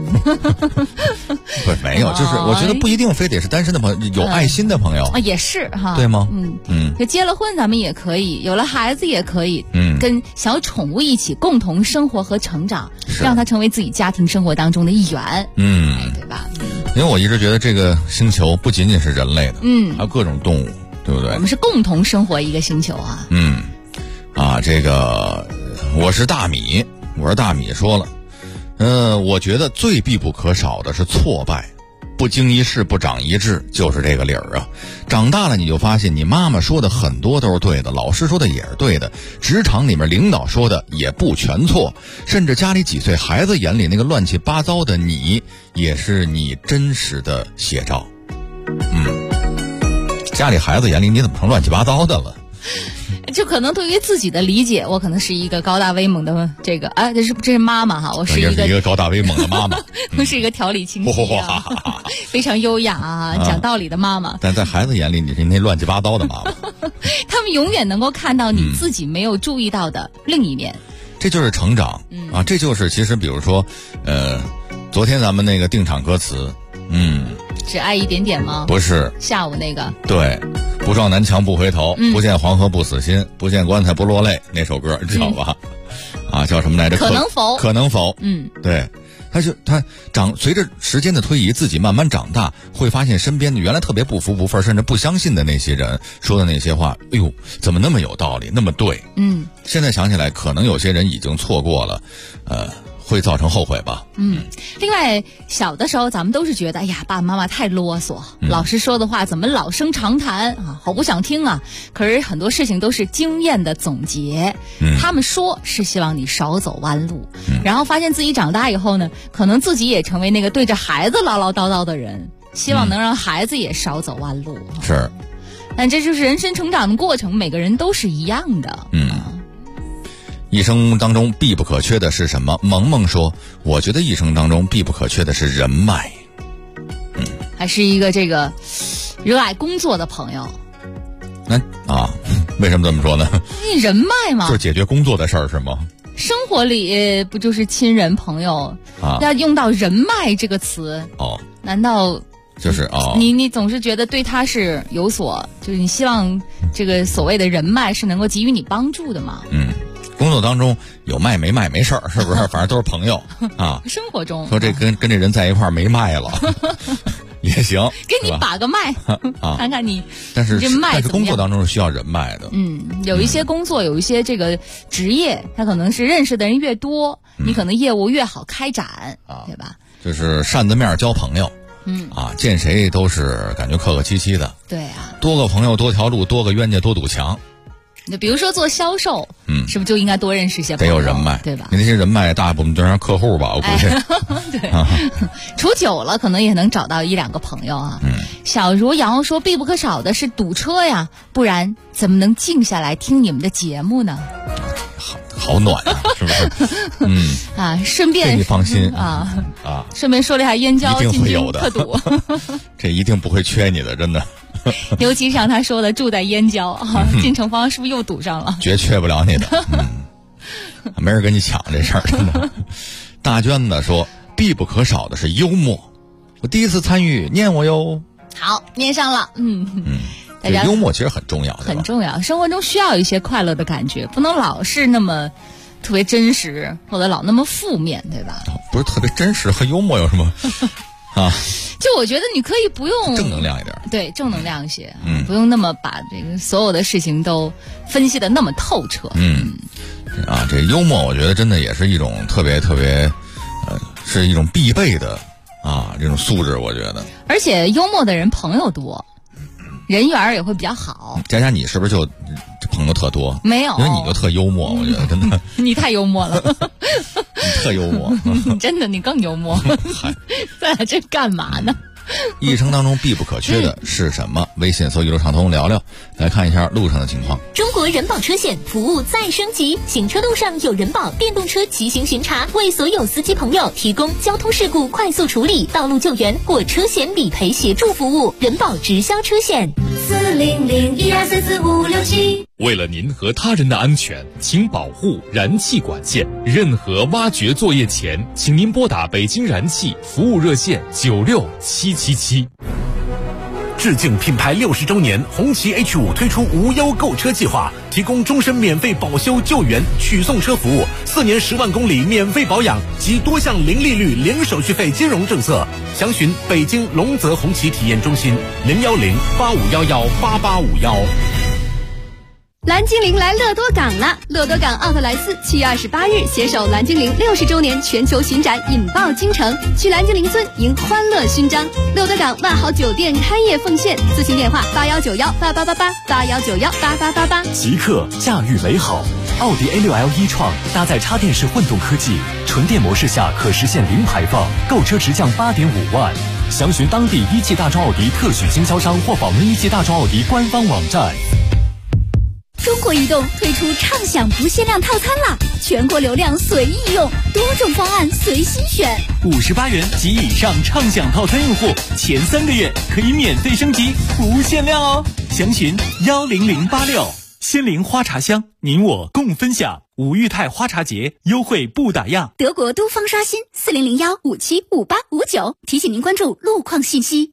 不是没有，就是我觉得不一定非得是单身的朋友，有爱心的朋友也是哈， 对吗？ 就结了婚咱们也可以，有了孩子也可以，跟小宠物一起共同生活和成长，让它成为自己家庭生活当中的一员，对吧？ 因为我一直觉得这个星球不仅仅是人类的，还有各种动物，对不对？ 我们是共同生活一个星球啊。 这个我是大米说了，我觉得最必不可少的是挫败，不经一事不长一智，就是这个理儿啊。长大了你就发现你妈妈说的很多都是对的，老师说的也是对的，职场里面领导说的也不全错，甚至家里几岁孩子眼里那个乱七八糟的你，也是你真实的写照。家里孩子眼里你怎么成乱七八糟的了？ 就可能对于自己的理解，我可能是一个高大威猛的这个这是妈妈哈，我是一个高大威猛的妈妈， 我是一个条理清晰非常优雅讲道理的妈妈。 但在孩子眼里，你是那乱七八糟的妈妈。 他们永远能够看到你自己没有注意到的另一面。 这就是成长这就是其实比如说昨天咱们那个定场歌词只爱一点点吗？ 不是， 下午那个对，不撞南墙不回头，不见黄河不死心，不见棺材不落泪，那首歌知道吧？叫什么来着？ 可能否？ 对，他随着时间的推移，自己慢慢长大，会发现身边原来特别不服不忿甚至不相信的那些人说的那些话，哎呦，怎么那么有道理，那么对？现在想起来，可能有些人已经错过了，会造成后悔吧。 另外小的时候咱们都是觉得，哎呀，爸爸妈妈太啰嗦，老师说的话怎么老生常谈好不想听啊。可是很多事情都是经验的总结，他们说是希望你少走弯路，然后发现自己长大以后呢，可能自己也成为那个对着孩子唠唠叨叨的人，希望能让孩子也少走弯路。 是， 但这就是人生成长的过程，每个人都是一样的。 一生当中必不可缺的是什么？萌萌说，我觉得一生当中必不可缺的是人脉。 还是一个这个热爱工作的朋友。 为什么这么说呢？ 你人脉嘛， 就是解决工作的事儿是吗？ 生活里不就是亲人朋友要用到人脉这个词难道就是你总是觉得对他是有所，就是你希望这个所谓的人脉是能够给予你帮助的吗？ 工作当中有卖没卖没事儿，是不是？反正都是朋友生活中说这跟这人在一块儿没卖了也行， 给你把个脉看看你。 但是这脉但是工作当中是需要人脉的。 有一些工作有一些这个职业，他可能是认识的人越多，你可能业务越好开展对吧？ 就是扇子面交朋友。见谁都是感觉客客气气的。 对多个朋友多条路，多个冤家多堵墙。 你比如说做销售，是不是就应该多认识一些朋友？ 得有人脉， 对吧？ 你那些人脉大部分都是客户吧，我估计。 对，处久了可能也能找到1-2个朋友小如瑶说必不可少的是堵车呀，不然怎么能静下来听你们的节目呢？ 好暖啊，是不是？ 顺便你放心顺便说了一下燕郊一定会有的特堵这一定不会缺你的，真的。 尤其像他说的住在燕郊进城方是不是又堵上了？ 绝缺不了你的，没人跟你抢这事儿，真的。大娟子说必不可少的是幽默，我第一次参与，念我哟。 好，念上了。大家幽默其实很重要， 很重要。生活中需要一些快乐的感觉，不能老是那么特别真实，或者老那么负面，对吧？ 不是特别真实和幽默有什么就我觉得你可以不用正能量一点， 对，正能量一些，不用那么把这个所有的事情都分析的那么透彻。 这幽默我觉得真的也是一种特别特别是一种必备的这种素质，我觉得。 而且幽默的人朋友多，人缘也会比较好。 佳佳，你是不是就朋友特多？ 没有， 因为你就特幽默，我觉得真的。 你太幽默了， 你特幽默， 真的，你更幽默。咱俩这干嘛呢？ 一生当中必不可缺的是什么？微信搜一路畅通聊聊，来看一下路上的情况。 中国人保车险服务再升级，行车路上有人保电动车骑行巡查，为所有司机朋友提供交通事故快速处理、道路救援或车险理赔协助服务。人保直销车险40012445567。 为了您和他人的安全，请保护燃气管线。任何挖掘作业前，请您拨打北京燃气服务热线96777。 致敬品牌60周年，红旗 H5 推出无忧购车计划，提供终身免费保修救援、取送车服务，4年10万公里免费保养及多项零利率、零手续费金融政策。详询北京龙泽红旗体验中心010-8511-8851。 蓝精灵来乐多港了！乐多港奥特莱斯7月28日携手蓝精灵60周年全球巡展引爆京城，去蓝精灵村迎欢乐勋章。乐多港万豪酒店开业奉献，咨询电话8191888881918888。 即刻驾驭美好，奥迪A6L e-tron搭载插电式混动科技，纯电模式下可实现零排放，购车直降8.5万。详询当地一汽大众奥迪特许经销商或访问一汽大众奥迪官方网站。 中国移动推出畅享不限量套餐啦，全国流量随意用，多种方案随心选。 58元及以上畅享套餐用户，前3个月可以免费升级，不限量哦。详询10086。仙灵花茶香，您我共分享。五裕泰花茶节优惠不打烊。 德国都方刷新4001575859，提醒您关注路况信息。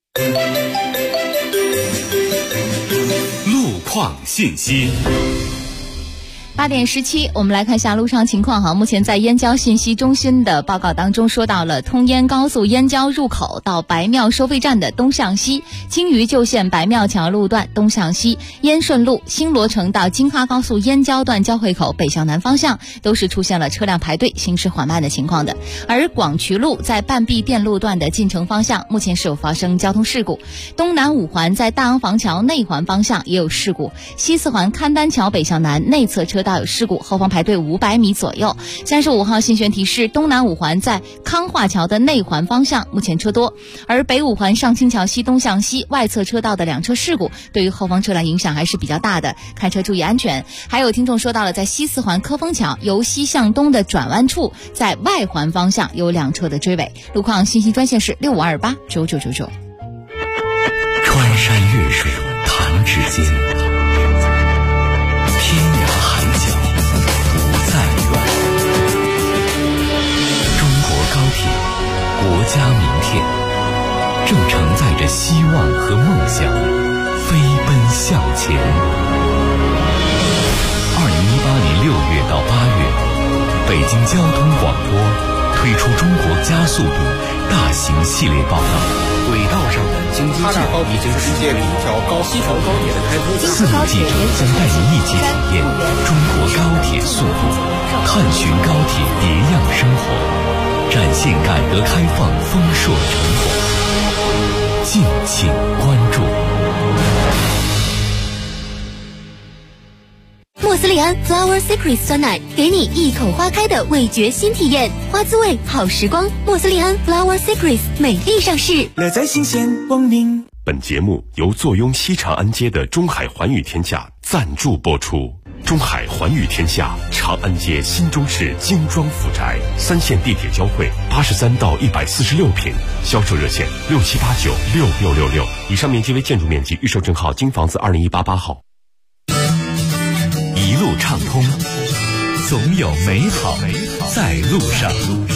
路况信息。 8点17，我们来看一下路上情况哈。目前在燕郊信息中心的报告当中说到了通燕高速燕郊入口到白庙收费站的东向西，青渝旧线白庙桥路段东向西，燕顺路新罗城到京哈高速燕郊段交汇口北向南方向都是出现了车辆排队行驶缓慢的情况的。而广渠路在半壁店路段的进城方向目前是有发生交通事故，东南五环在大昂房桥内环方向也有事故，西四环勘丹桥北向南内侧车道有事故，后方排队500米左右。35号信宣提示，东南五环在康化桥的内环方向目前车多，而北五环上清桥西东向西外侧车道的2车事故对于后方车辆影响还是比较大的，开车注意安全。还有听众说到了在西四环科丰桥由西向东的转弯处，在外环方向有2车的追尾。路况信息专线是65289999。 穿山越水弹指间，天涯海角不再远。中国高铁，国家名片，正承载着希望和梦想，飞奔向前。2018年6月到8月，北京交通广播推出中国加速度大型系列报道。轨道上的京津冀已经实现了一条西条高铁的开通。4路记者将带您一起体验中国高铁速度，探寻高铁别样生活，展现改革开放丰硕成果。敬请关注。 莫斯利安 Flower Secrets 酸奶，给你一口花开的味觉新体验，花滋味好时光。莫斯利安 Flower Secrets 美丽上市。 乐在新鲜，光明。 本节目由坐拥西长安街的中海环宇天下赞助播出。中海环宇天下，长安街新中式精装府宅，3线地铁交汇，83到146平，销售热线67896666。以上面积为建筑面积，预售证号京房子20188号。 一路畅通，总有美好在路上。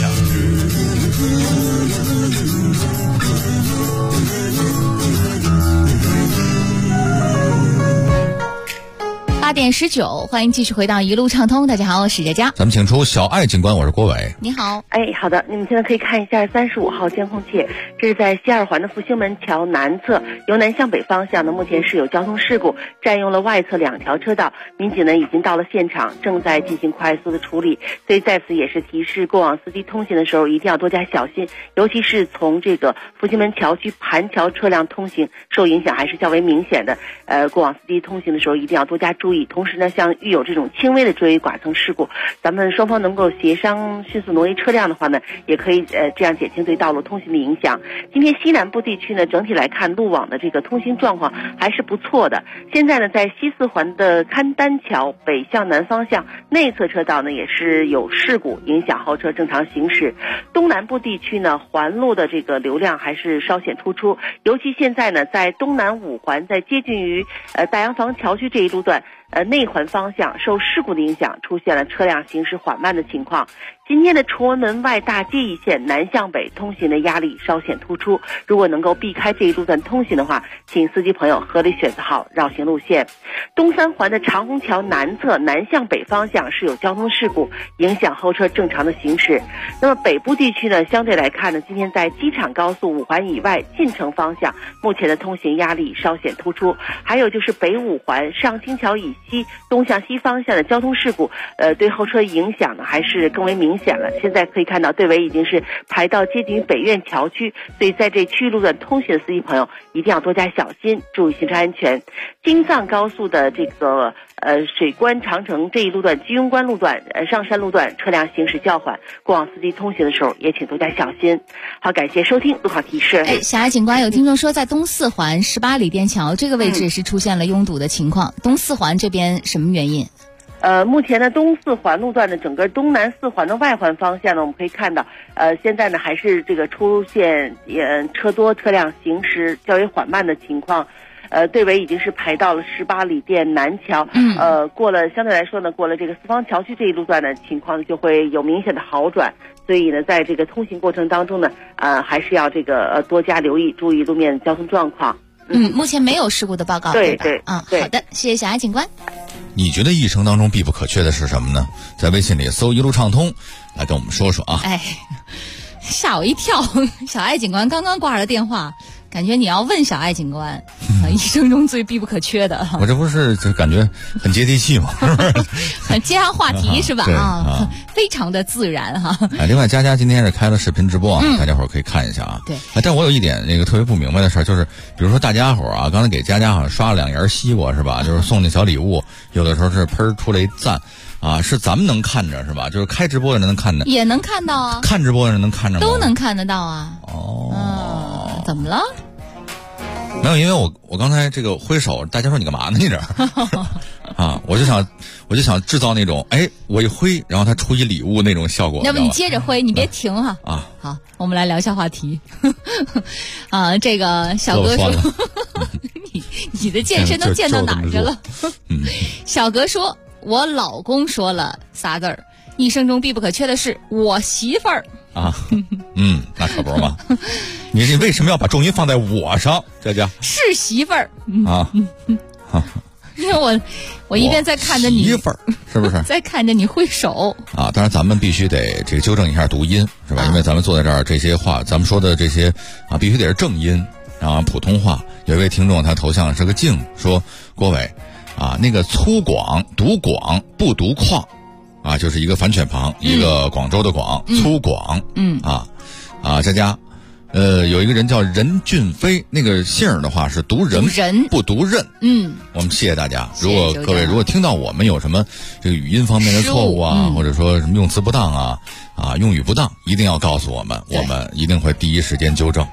8点19，欢迎继续回到一路畅通。大家好，我是佳佳。 咱们请出小爱警官，我是郭伟。 你好。 好的，你们现在可以看一下35号监控器，这是在西二环的复兴门桥南侧，由南向北方向呢，目前是有交通事故，占用了外侧2条车道，民警呢已经到了现场，正在进行快速的处理。所以在此也是提示过往司机通行的时候一定要多加小心，尤其是从这个复兴门桥区盘桥车辆通行受影响还是较为明显的，过往司机通行的时候一定要多加注意。同时呢，像遇有这种轻微的追剐蹭事故，咱们双方能够协商迅速挪移车辆的话呢，也可以这样减轻对道路通行的影响。今天西南部地区呢，整体来看路网的这个通行状况还是不错的。现在呢，在西四环的勘丹桥北向南方向内侧车道呢，也是有事故，影响后车正常行驶。东南部地区呢，环路的这个流量还是稍显突出，尤其现在呢，在东南5环，在接近于大洋房桥区这一路段，内环方向受事故的影响，出现了车辆行驶缓慢的情况。今天的崇文门外大街一线南向北通行的压力稍显突出，如果能够避开这一路段通行的话，请司机朋友合理选择好绕行路线。东三环的长虹桥南侧南向北方向是有交通事故，影响后车正常的行驶。那么北部地区呢，相对来看呢，今天在机场高速5环以外进城方向，目前的通行压力稍显突出。还有就是北5环上清桥以西东向西方向的交通事故，对后车影响呢还是更为明显了。现在可以看到队尾已经是排到接近于北苑桥区，所以在这区域路段通行的司机朋友一定要多加小心，注意行车安全。京藏高速的这个水关长城这一路段、居庸关路段、上山路段车辆行驶较缓，过往司机通行的时候也请多加小心。好，感谢收听路况提示。 小爱警官，有听众说在东四环18里店桥这个位置是出现了拥堵的情况，东四环这边什么原因？ 目前呢，东四环路段的整个东南4环的外环方向呢，我们可以看到，现在呢还是这个出现车多车辆行驶较为缓慢的情况。队尾已经是排到了18里店南桥，过了相对来说呢，过了这个四方桥区这一路段的情况就会有明显的好转。所以呢，在这个通行过程当中呢，还是要这个多加留意，注意路面交通状况。 目前没有事故的报告， 对吧？好的，谢谢小爱警官。 你觉得一生当中必不可缺的是什么呢？在微信里搜一路畅通，来跟我们说说啊。 吓我一跳，小爱警官刚刚挂了电话，感觉你要问小爱警官，一生中最必不可缺的。 我这不是就感觉很接地气吗？ 很接上话题是吧？非常的自然哈。 另外佳佳今天是开了视频直播啊，大家伙可以看一下啊。 对。 但我有一点那个特别不明白的事儿，就是比如说大家伙啊，刚才给佳佳好像刷了2沿西瓜是吧？就是送那小礼物，有的时候是喷出来一赞。是咱们能看着是吧？就是开直播的人能看着， 也能看到啊。 看直播的人能看着吗？ 都能看得到啊。怎么了？ 没有，因为我刚才这个挥手，大家说你干嘛呢？你这我就想制造那种我一挥，然后他出一礼物那种效果。 要不你接着挥，你别停哈。好，我们来聊一下话题。这个小哥说，你的健身都健到哪儿去了？小哥说。我老公说了仨字儿，一生中必不可缺的是我媳妇儿啊。那可不是嘛。你为什么要把重音放在我上？佳佳是媳妇儿啊。 因为我一边在看着你媳妇儿，是不是？ 在看着你挥手啊。当然咱们必须得这个纠正一下读音，是吧？因为咱们坐在这儿这些话，咱们说的这些必须得是正音，然后普通话。有一位听众他头像是个静，说郭伟。那个粗犷读广不读旷，就是一个反犬旁，一个广州的广，粗犷。佳佳，有一个人叫任俊飞，那个姓儿的话是读人不读任。我们谢谢大家。如果各位如果听到我们有什么这个语音方面的错误或者说什么用词不当用语不当，一定要告诉我们，我们一定会第一时间纠正。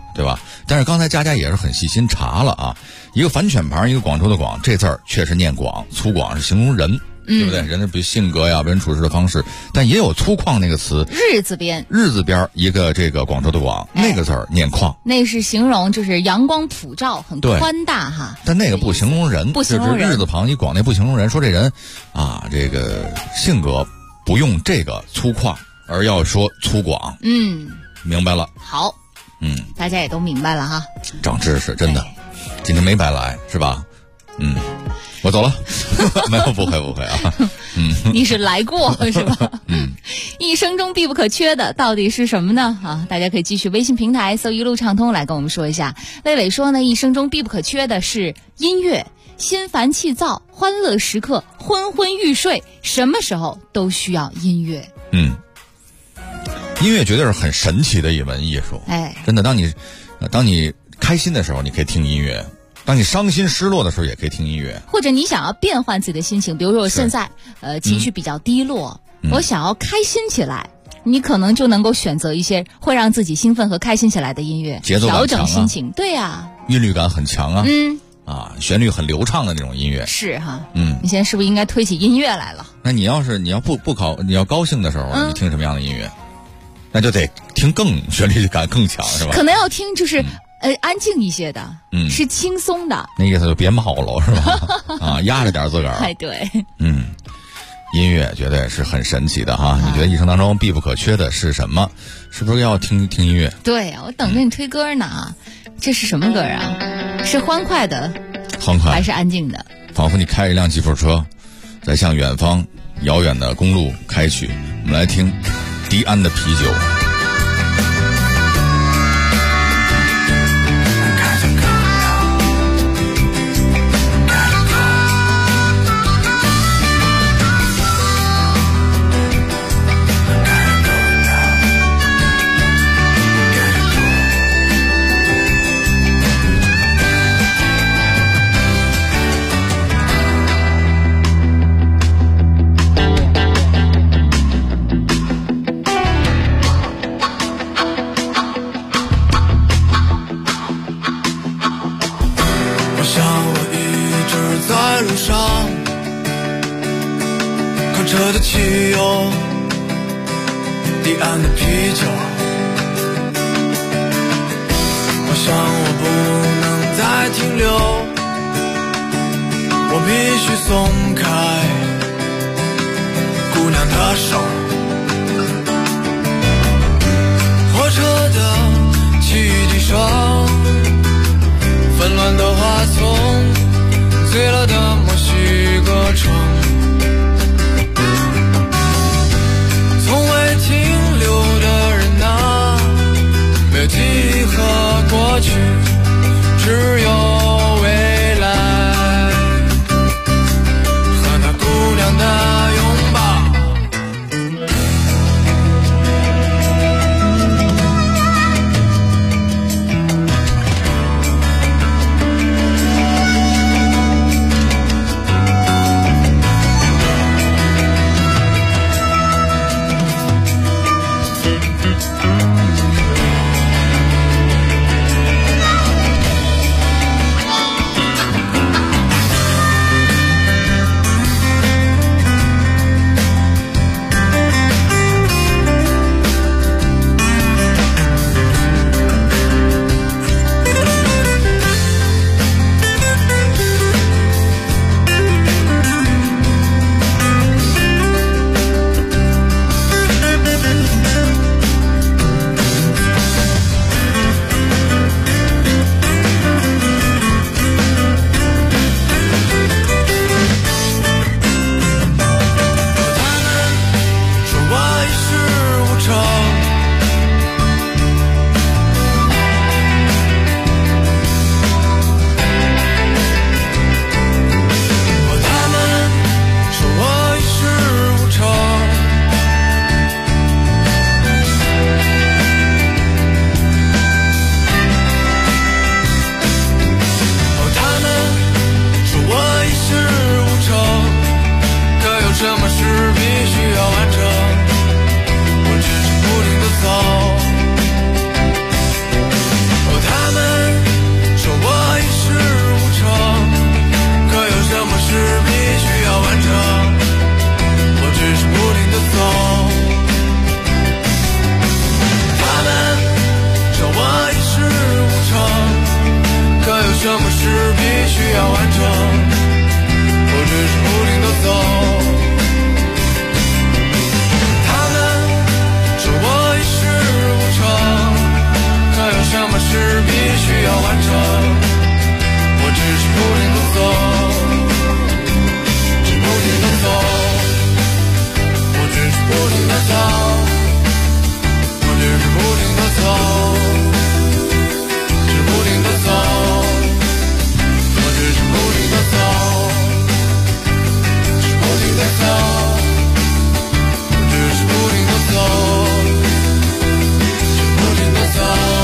对吧？但是刚才佳佳也是很细心查了啊，一个反犬旁，一个广州的广，这字儿确实念广，粗犷是形容人，对不对？人的比如性格呀、为人处事的方式，但也有粗犷那个词， 日字边一个这个广州的广，那个字儿念旷， 那是形容就是阳光普照，很宽大哈。 但那个不形容人， 不形容人， 就是日字旁一广，那不形容人。说这人啊，这个性格不用这个粗犷，而要说粗犷。明白了。 好，大家也都明白了哈。 长知识，真的，今天没白来是吧？我走了。没有，不会啊。 你是来过是吧？一生中必不可缺的到底是什么呢？啊，大家可以继续微信平台搜一路畅通来跟我们说一下。魏伟说呢，一生中必不可缺的是音乐，心烦气躁、欢乐时刻、昏昏欲睡，什么时候都需要音乐。 音乐绝对是很神奇的一门艺术。真的，当你开心的时候，你可以听音乐。当你伤心失落的时候也可以听音乐， 或者你想要变换自己的心情，比如说我现在情绪比较低落，我想要开心起来，你可能就能够选择一些会让自己兴奋和开心起来的音乐， 节奏感强啊， 调整心情。对啊， 韵律感很强啊，旋律很流畅的那种音乐是哈。你现在是不是应该推起音乐来了？ 那你要你要高兴的时候，你听什么样的音乐？那就得听旋律感更强是吧？ 可能要听就是安静一些的，是轻松的。 那意思就别冒了是吧？压着点自个儿。 对。 音乐绝对是很神奇的哈。你觉得一生当中必不可缺的是什么？是不是要听音乐？ 对，我等着你推歌呢。这是什么歌啊？是欢快的，还是安静的？ 仿佛你开一辆吉普车，在向远方遥远的公路开去。我们来听迪安的啤酒。 车的汽油，迪安的啤酒，我想我不能再停留，我必须松开姑娘的手。火车的汽笛声，纷乱的花丛，醉了的莫西歌城，停留的人啊，没有记忆和过去，只有未来和那姑娘的拥抱。 么事必须要完成，我只是不停地走。他们说我一事无成，可有什么事必须要完成，我只是不停地走，只不停地走，我只是不停地走，我只是不停地走，只不停地走，我只是不停地走，只不停地走，我只是不停地走，只不停地走。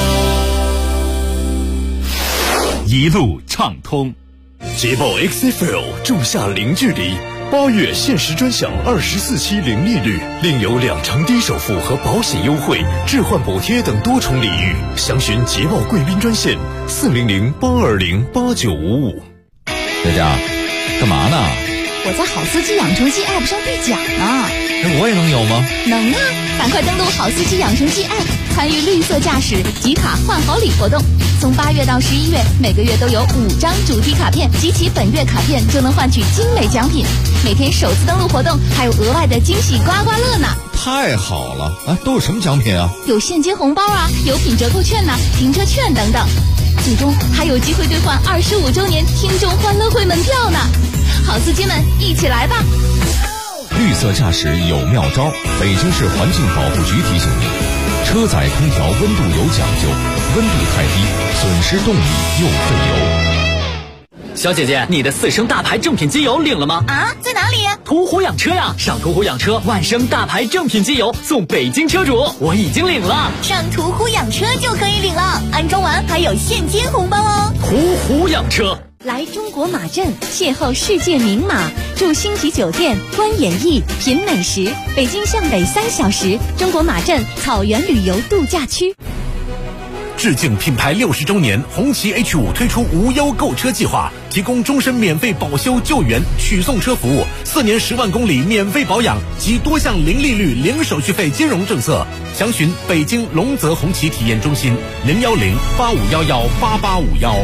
一路畅通。捷豹 XFL 仲夏零距离，8月限时专享24期零利率，另有2成低首付和保险优惠、置换补贴等多重礼遇。详询捷豹贵宾专线400-820-8955。 佳佳，干嘛呢？ 我在好司机养成记 App 上兑奖呢。 那我也能有吗？ 能啊！赶快登录好司机养成记 App， 参与绿色驾驶集卡换好礼活动。从8月到11月，每个月都有5张主题卡片，集齐本月卡片就能换取精美奖品。每天首次登录活动还有额外的惊喜刮刮乐呢！ 太好了啊！都有什么奖品啊？ 有现金红包啊，有品折扣券呐、停车券等等。最终还有机会兑换25周年听众欢乐会门票呢！好司机们，一起来吧！ 绿色驾驶有妙招，北京市环境保护局提醒您：车载空调温度有讲究，温度太低，损失动力又费油。 小姐姐，你的4升大牌正品机油领了吗？ 啊，在哪里？ 途虎养车呀！上途虎养车万升大牌正品机油送北京车主，我已经领了。 上途虎养车就可以领了，安装完还有现金红包哦。 途虎养车。 来中国马镇邂逅世界名马，住星级酒店，观演艺，品美食。北京向北3小时，中国马镇草原旅游度假区。 致敬品牌60周年，红旗 H5 推出无忧购车计划，提供终身免费保修救援、取送车服务，4年10万公里免费保养及多项零利率、零手续费金融政策。详询北京龙泽红旗体验中心010-8511-8851。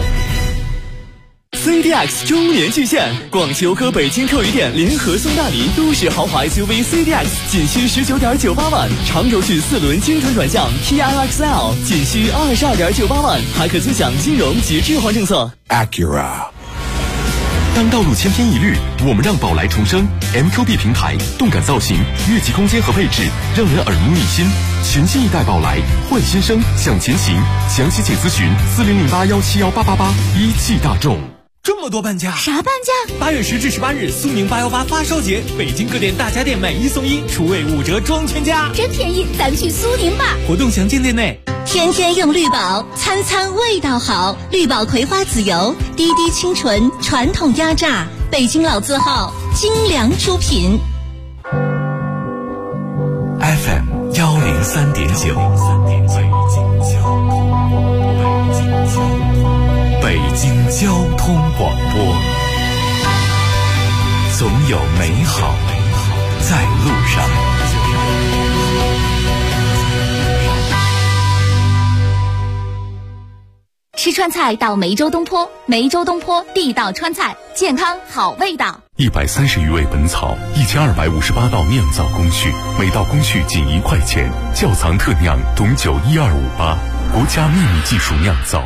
CDX 周年巨献，广汽欧科北京特余店联合松大林都市豪华 SUV CDX 仅需19.98万，长轴距4轮精准转向 TRXL 仅需22.98万，还可尊享金融及置换政策。 Acura。 当道路千篇一律，我们让宝来重生。MQB 平台，动感造型，越级空间和配置，让人耳目一新。全新一代宝来，换新生，向前行。详细请咨询4008171888。一汽大众。 这么多半价， 啥半价 ？8月10至18日，苏宁818发烧节，北京各店大家电买1送1，厨卫5折装全家， 真便宜，咱去苏宁吧。 活动详见店内。 天天用绿宝，餐餐味道好。绿宝葵花籽油，滴滴清纯，传统压榨，北京老字号，精良出品。 FM 103.9，北京交通广播，总有美好在路上。 吃川菜到梅州东坡，梅州东坡地道川菜，健康好味道。 130余味本草，1258道酿造工序，每道工序仅1块钱，窖藏特酿，董酒12588，国家秘密技术酿造。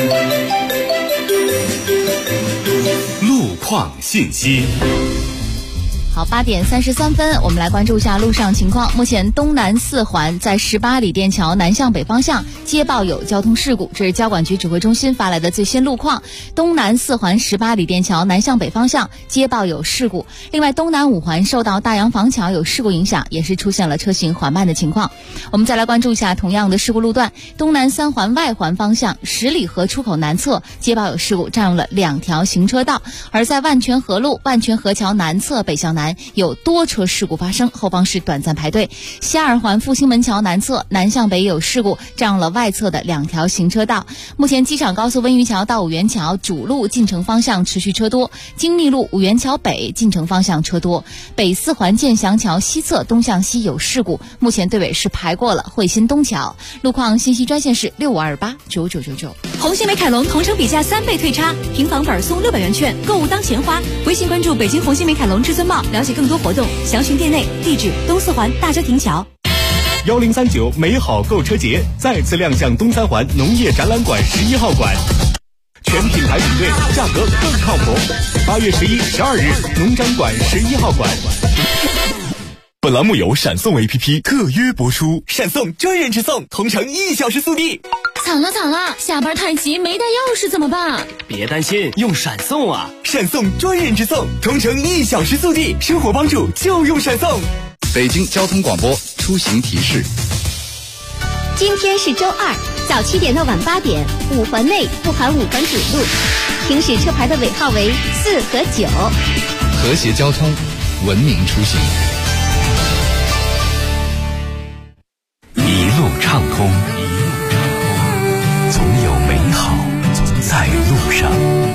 路况信息。 好，8点33分，我们来关注一下路上情况。目前东南4环在18里店桥南向北方向接报有交通事故，这是交管局指挥中心发来的最新路况。东南4环18里店桥南向北方向接报有事故。另外，东南5环受到大洋房桥有事故影响，也是出现了车行缓慢的情况。我们再来关注一下同样的事故路段，东南3环外环方向十里河出口南侧接报有事故，占用了2条行车道。而在万泉河路万泉河桥南侧北向南环有多车事故发生，后方是短暂排队。西二环复兴门桥南侧南向北有事故，占用了外侧的2条行车道。目前机场高速温榆桥到五元桥主路进城方向持续车多，京密路五元桥北进城方向车多。北四环建祥桥西侧东向西有事故，目前队尾是排过了汇鑫东桥。路况信息专线是65289999。 红星美凯龙同城比价3倍退差，平房本送600元券，购物当钱花。微信关注北京红星美凯龙至尊茂，了解更多活动，详询店内。地址东四环大遮亭桥。 1039美好购车节再次亮相东三环农业展览馆11号馆，全品牌比对，价格更靠谱。8月11、12日，农展馆11号馆。 本栏目由闪送 APP 特约播出，闪送专人直送，同城1小时速递。 惨了，下班太急没带钥匙怎么办？ 别担心，用闪送啊！ 闪送专人直送，同城1小时速递，生活帮助就用闪送。 北京交通广播出行提示： 今天是周二，早7点到晚8点，5环内不含5环主路，行驶车牌的尾号为4和9。 和谐交通，文明出行。 一路畅通，总有美好在路上。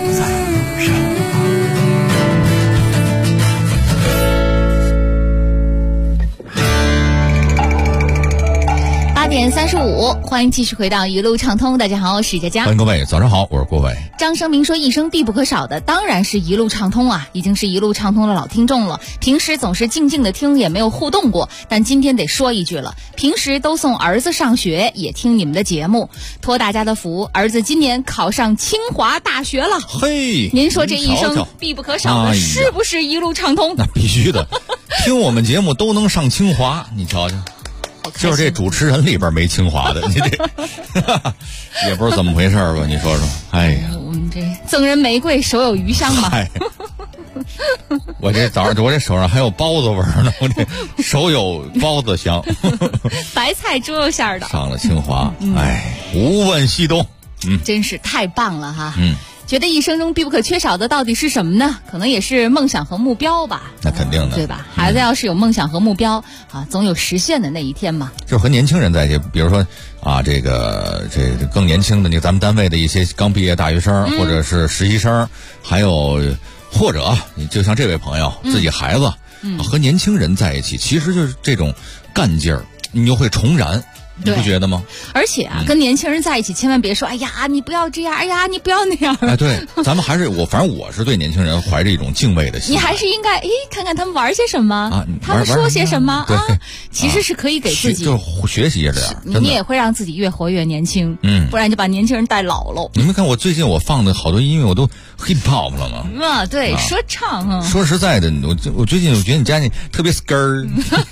8点35，欢迎继续回到一路畅通。大家好，我是佳佳。 欢迎各位，早上好，我是郭伟。 张生明说，一生必不可少的当然是一路畅通啊，已经是一路畅通的老听众了。平时总是静静的听，也没有互动过，但今天得说一句了，平时都送儿子上学，也听你们的节目，托大家的福，儿子今年考上清华大学了。 嘿， 您说这一生必不可少的是不是一路畅通？ 那必须的，听我们节目都能上清华，你瞧瞧。就是这主持人里边没清华的，你这也不知道怎么回事吧？你说说，哎呀， 我们这赠人玫瑰，手有余香嘛。 我这早上我这手上还有包子味儿呢，我这手有包子香。 白菜猪肉馅的， 上了清华，哎，无问西东， 真是太棒了哈。觉得一生中必不可缺少的到底是什么呢？可能也是梦想和目标吧。 那肯定的， 对吧？孩子要是有梦想和目标啊，总有实现的那一天嘛。 就是和年轻人在一起，比如说啊，这更年轻的，咱们单位的一些刚毕业大学生，或者是实习生，还有或者就像这位朋友自己孩子，和年轻人在一起，其实就是这种干劲儿，你就会重燃。你不觉得吗？ 而且啊，跟年轻人在一起，千万别说，哎呀，你不要这样，哎呀，你不要那样。 哎，对，咱们还是反正我是对年轻人怀着一种敬畏的心。 你还是应该看看他们玩些什么啊，他们说些什么啊，其实是可以给自己就学习这样， 你也会让自己越活越年轻，不然就把年轻人带老了。 你们看我最近我放的好多音乐，我都 hip hop 了吗？ 对，说唱啊。 说实在的，我最近我觉得你家那特别 skr，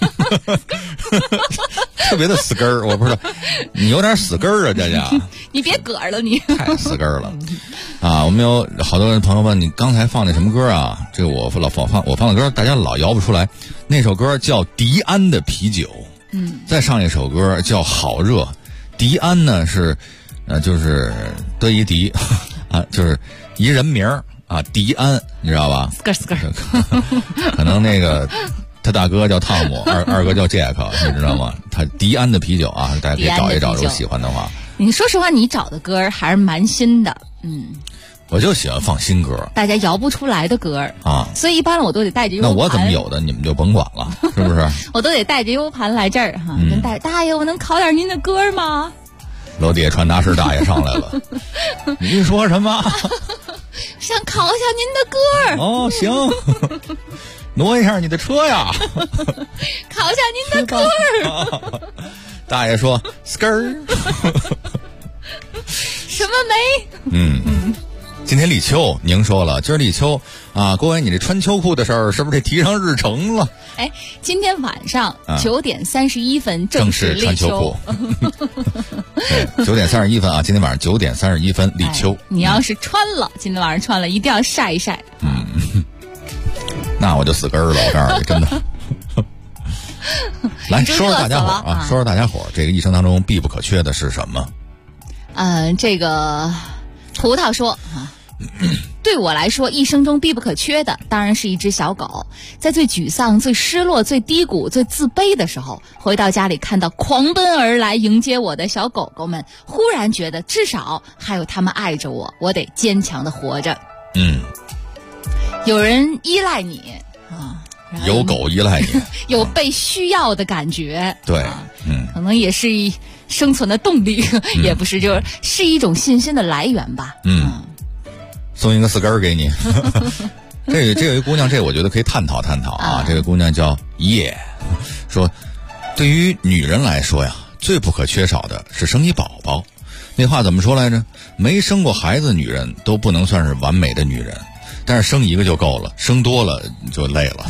特别的 skr。我不知道，你有点死根儿啊，佳佳。 你别嗝了，你太死根儿了啊！我们有好多朋友问你刚才放那什么歌啊？这个我放的歌，大家老摇不出来。那首歌叫迪安的啤酒，再上一首歌叫好热。迪安呢是，就是德一迪啊，就是一人名啊，迪安，你知道吧？可能那个。他大哥叫汤姆，二哥叫杰克，你知道吗？他迪安的啤酒啊，大家可以找一找，如果喜欢的话。 你说实话，你找的歌还是蛮新的， 我就喜欢放新歌， 大家摇不出来的歌啊， 所以一般我都得带着 U 盘。 那我怎么有的，你们就甭管了，是不是？ 我都得带着 U 盘来这儿哈，跟大爷，我能考点您的歌吗？ 楼底下传达室大爷上来了，你说什么？ 想考一下您的歌哦，行。挪一下你的车呀， 考一下您的歌儿。 大爷说 skr 什么没？ 今天立秋，您说了，今儿立秋啊，郭伟，你这穿秋裤的事儿是不是得提上日程了？ 哎，今天晚上9点31分正式穿秋裤。对，9点31分啊，今天晚上9点31分立秋。 你要是穿了，今天晚上穿了，一定要晒一晒。 那我就死根儿了，我告诉你，真的。来说说大家伙啊，说说大家伙，这个一生当中必不可缺的是什么？ 这个葡萄说啊， 对我来说，一生中必不可缺的当然是一只小狗。在最沮丧、最失落、最低谷、最自卑的时候，回到家里看到狂奔而来迎接我的小狗狗们，忽然觉得至少还有他们爱着我，我得坚强的活着。有人依赖你啊， 有狗依赖你， 有被需要的感觉。 对， 可能也是生存的动力，也不是，就是一种信心的来源吧。 送一个4根给你。这有一姑娘，这我觉得可以探讨探讨啊。这个姑娘叫叶，说对于女人来说呀，最不可缺少的是生一宝宝。那话怎么说来着？没生过孩子的女人都不能算是完美的女人，但是生一个就够了，生多了就累了。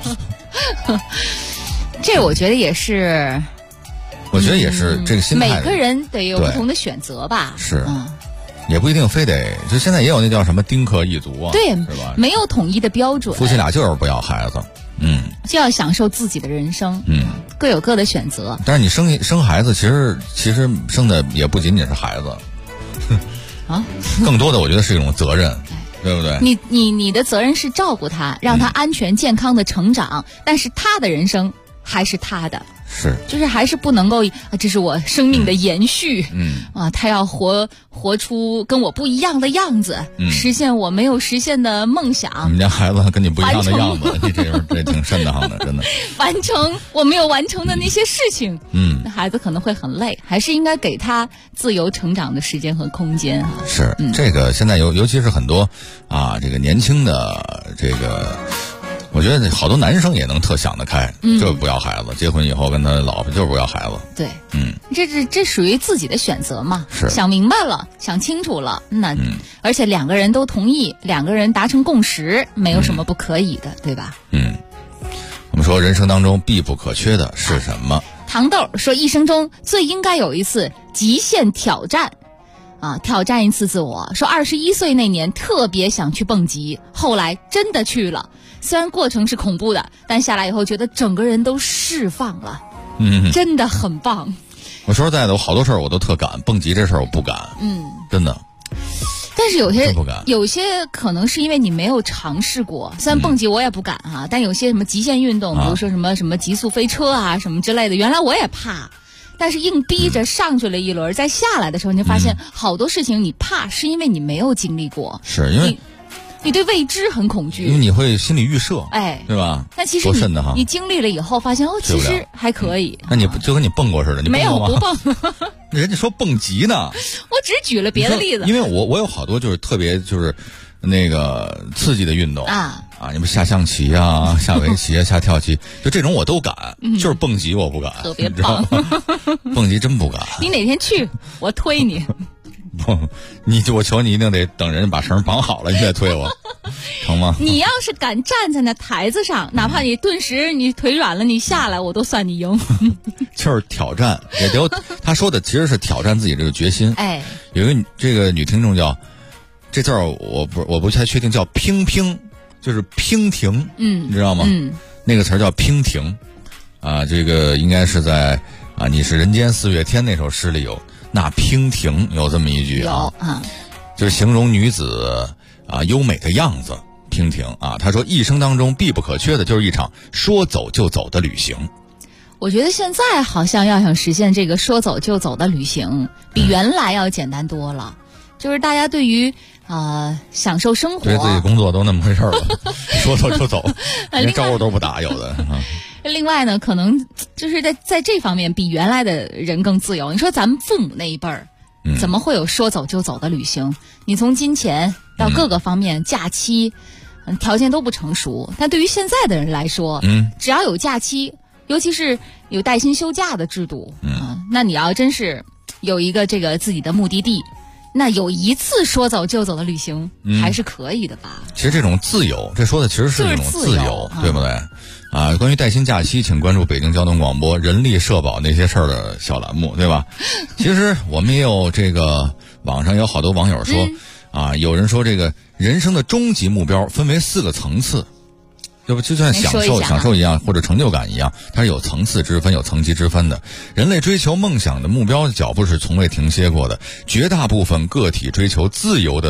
这我觉得也是， 这个心态。 每个人得有不同的选择吧。 是。也不一定非得，就现在也有那叫什么丁克一族啊， 对， 是吧？ 没有统一的标准。 夫妻俩就是不要孩子， 就要享受自己的人生，各有各的选择。 但是你生孩子，其实生的也不仅仅是孩子， 啊， 更多的我觉得是一种责任，对不对？ 你的责任是照顾他，让他安全健康的成长，但是他的人生还是他的。 是， 就是还是不能够，这是我生命的延续。他要活出跟我不一样的样子，实现我没有实现的梦想。 你们家孩子跟你不一样的样子，你这挺瘆得慌的，真的。 完成我没有完成的那些事情，那孩子可能会很累，还是应该给他自由成长的时间和空间。 是，这个现在尤其是很多这个年轻的这个。我觉得好多男生也能特想得开，就是不要孩子，结婚以后跟他老婆就是不要孩子。 对，这属于自己的选择嘛， 是想明白了，想清楚了，那而且两个人都同意，两个人达成共识，没有什么不可以的，对吧？ 我们说人生当中必不可缺的是什么？ 糖豆说，一生中最应该有一次极限挑战。挑战一次自我。说21岁那年特别想去蹦极，后来真的去了。虽然过程是恐怖的，但下来以后觉得整个人都释放了。真的很棒。 我说实在的，我好多事儿我都特敢，蹦极这事儿我不敢。真的。 但是有些可能是因为你没有尝试过。虽然蹦极我也不敢但有些什么极限运动，比如说什么极速飞车什么之类的，原来我也怕。但是硬逼着上去了一轮，再下来的时候，你就发现好多事情你怕是因为你没有经历过， 是因为你对未知很恐惧， 因为你会心理预设，对吧？ 但其实你经历了以后，发现其实还可以。 那你就跟你蹦过似的，你没有不蹦。 人家说蹦极呢， 我只举了别的例子。 因为我有好多就是特别就是那个刺激的运动你们下象棋下围棋下跳棋，就这种我都敢，就是蹦极我不敢， 特别棒。 蹦极真不敢。 你哪天去，我推你。 不，我求你一定得等人把绳绑好了，你再推我，成吗？ 你要是敢站在那台子上，哪怕你顿时你腿软了，你下来我都算你赢。 就是挑战，他说的其实是挑战自己这个决心。有一个这个女听众叫这字儿，我不太确定，叫娉婷，就是娉婷，你知道吗？那个词儿叫娉婷，这个应该是在你是人间四月天那首诗里有。那娉婷有这么一句就是形容女子优美的样子。娉婷她说一生当中必不可缺的就是一场说走就走的旅行。 我觉得现在好像要想实现这个说走就走的旅行，比原来要简单多了。就是大家对于享受生活， 对自己工作都那么回事了，说走就走，连招呼都不打，有的。 另外呢，可能就是在这方面比原来的人更自由。你说咱们父母那一辈儿，怎么会有说走就走的旅行？你从金钱到各个方面，假期，条件都不成熟。但对于现在的人来说，只要有假期，尤其是有带薪休假的制度，那你要真是有一个这个自己的目的地。那有一次说走就走的旅行还是可以的吧？ 其实这种自由，这说的其实是一种自由，对不对？关于带薪假期，请关注北京交通广播人力社保那些事儿的小栏目，对吧？其实我们也有这个网上有好多网友说有人说这个人生的终极目标分为4个层次。就像享受一样，或者成就感一样，它是有层次之分、有层级之分的。人类追求梦想的目标的脚步是从未停歇过的，绝大部分个体追求自由的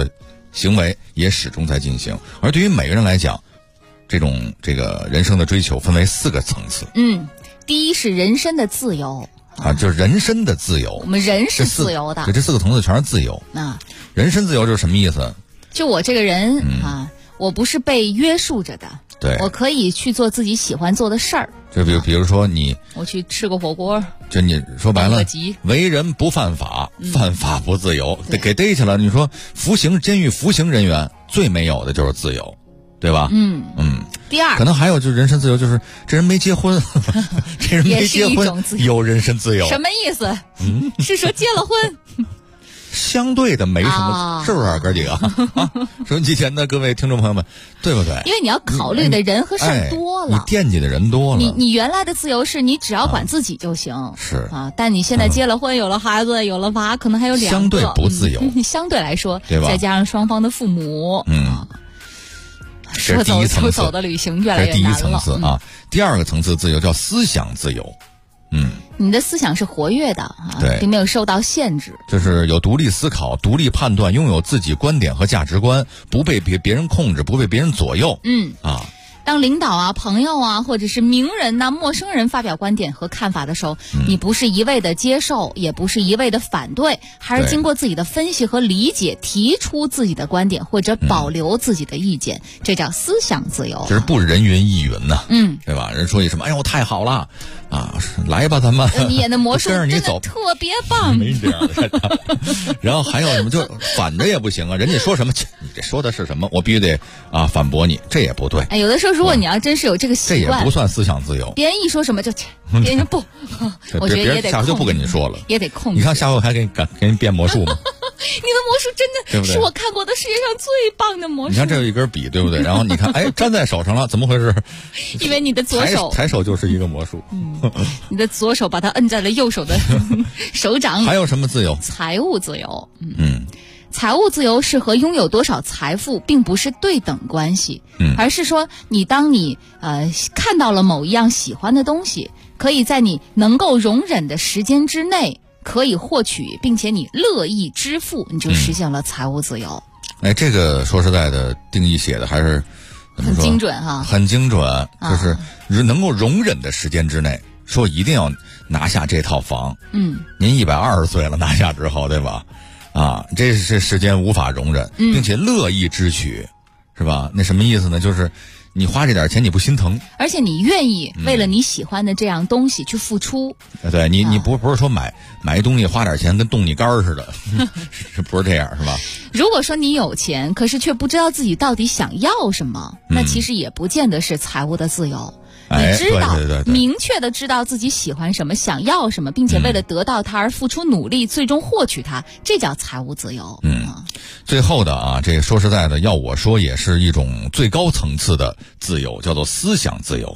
行为也始终在进行。而对于每个人来讲，这个人生的追求分为4个层次。 第一是人身的自由啊，就是人身的自由。 我们人是自由的， 对，这4个层次全是自由。人身自由就是什么意思？ 就我这个人我不是被约束着的， 对， 我可以去做自己喜欢做的事儿。 就比如说我去吃个火锅， 就你说白了，为人不犯法，犯法不自由，给逮起来。你说监狱服刑人员最没有的就是自由，对吧？ 第二， 可能还有就是人身自由，就是这人没结婚，这人没结婚有人身自由， 什么意思？是说结了婚？ 相对的没什么，是不是哥几个？收音机前的各位听众朋友们，对不对？ 因为你要考虑的人和事儿多了， 你惦记的人多了。 你原来的自由是你只要管自己就行， 是啊。但你现在结了婚，有了孩子，有了娃，可能还有2个， 相对不自由。 相对来说， 对吧？ 再加上双方的父母， 这是第一层次。 走的旅行越来越难了。 这是第一层次啊。第2个层次自由叫思想自由。 你的思想是活跃的对， 并没有受到限制， 就是有独立思考、独立判断，拥有自己观点和价值观，不被别人控制，不被别人左右。 当领导啊、朋友啊，或者是名人呐、陌生人发表观点和看法的时候，你不是一味的接受，也不是一味的反对，还是经过自己的分析和理解，提出自己的观点或者保留自己的意见，这叫思想自由。 这是不人云亦云呐，对吧？人说你什么，哎呦太好了啊，来吧咱们， 你演的魔术跟着你走， 特别棒。 没这样的。然后还有什么，就反着也不行啊，人家说什么，你这说的是什么，我必须得反驳你，这也不对。 有的时候如果你要真是有这个习惯， 这也不算思想自由。 别人一说什么就，别人就不，我觉得也得下回就不跟你说了， 也得控制。 你看下回还给你变魔术吗？ 你的魔术真的是我看过的世界上最棒的魔术。 你看这有一根笔，对不对？然后你看，哎，粘在手上了，怎么回事？ 因为你的左手抬手就是一个魔术。 你的左手把它摁在了右手的手掌里。 还有什么自由？ 财务自由。财务自由是和拥有多少财富并不是对等关系，而是说当你看到了某一样喜欢的东西，可以在你能够容忍的时间之内可以获取，并且你乐意支付，你就实现了财务自由。 这个说实在的，定义写的还是很精准哈， 很精准，就是能够容忍的时间之内，说一定要拿下这套房。您120岁了，拿下之后，对吧？这是时间无法容忍，并且乐意支取，是吧？那什么意思呢？就是你花这点钱你不心疼， 而且你愿意为了你喜欢的这样东西去付出。 对，你不是说买一东西花点钱跟动你杆似的，是不是这样，是吧？ 如果说你有钱，可是却不知道自己到底想要什么，那其实也不见得是财务的自由。你知道，明确的知道自己喜欢什么，想要什么，并且为了得到它而付出努力，最终获取它，这叫财务自由。 最后的这个说实在的，要我说也是一种最高层次的自由，叫做思想自由。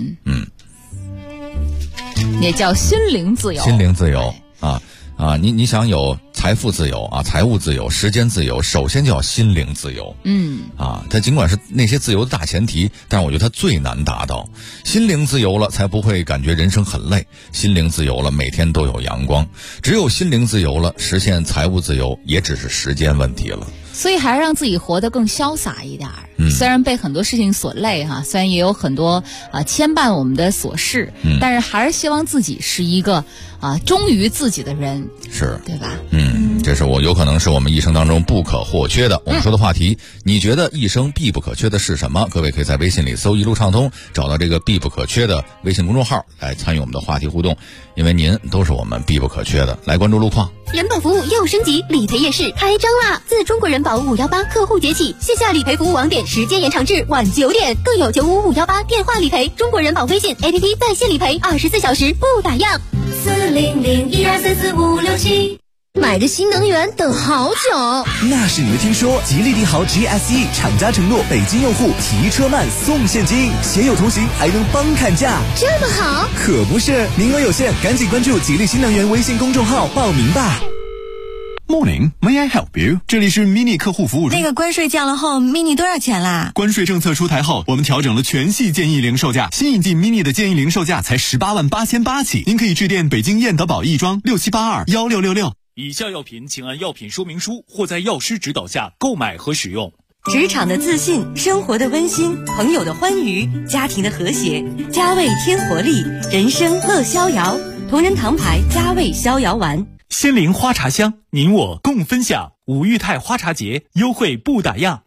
也叫心灵自由。 心灵自由你想有财富自由财务自由、时间自由，首先就要心灵自由。它尽管是那些自由的大前提，但是我觉得它最难达到。心灵自由了，才不会感觉人生很累；心灵自由了，每天都有阳光。只有心灵自由了，实现财务自由也只是时间问题了。 所以还是让自己活得更潇洒一点。虽然被很多事情所累虽然也有很多牵绊我们的琐事，但是还是希望自己是一个忠于自己的人， 是对吧？ 这是有可能是我们一生当中不可或缺的。我们说的话题，你觉得一生必不可缺的是什么？各位可以在微信里搜一路畅通，找到这个必不可缺的微信公众号来参与我们的话题互动，因为您都是我们必不可缺的。来关注路况。 人保服务又升级，理赔夜市开张啦！自中国人保518客户节起，线下理赔服务网点时间延长至晚9点，更有95518电话理赔，中国人保微信 APP 在线理赔，24小时不打烊。40012344567。买个新能源等好久， 那是你没听说。吉利帝豪 GSE 厂家承诺北京用户提车慢送现金，携友同行还能帮砍价， 这么好？ 可不是，名额有限，赶紧关注吉利新能源微信公众号报名吧。 Morning, may I help you？ 这里是 mini 客户服务中。 那个关税降了后 ，mini 多少钱啦？ 关税政策出台后，我们调整了全系建议零售价，新引进 mini 的建议零售价才18万8800起。您可以致电北京燕德宝亦庄67821666。 以下药品请按药品说明书或在药师指导下购买和使用。 职场的自信，生活的温馨，朋友的欢愉，家庭的和谐，佳味添活力，人生乐逍遥。同仁堂牌佳味逍遥丸， 仙灵花茶香，您我共分享。五裕泰花茶节优惠不打烊。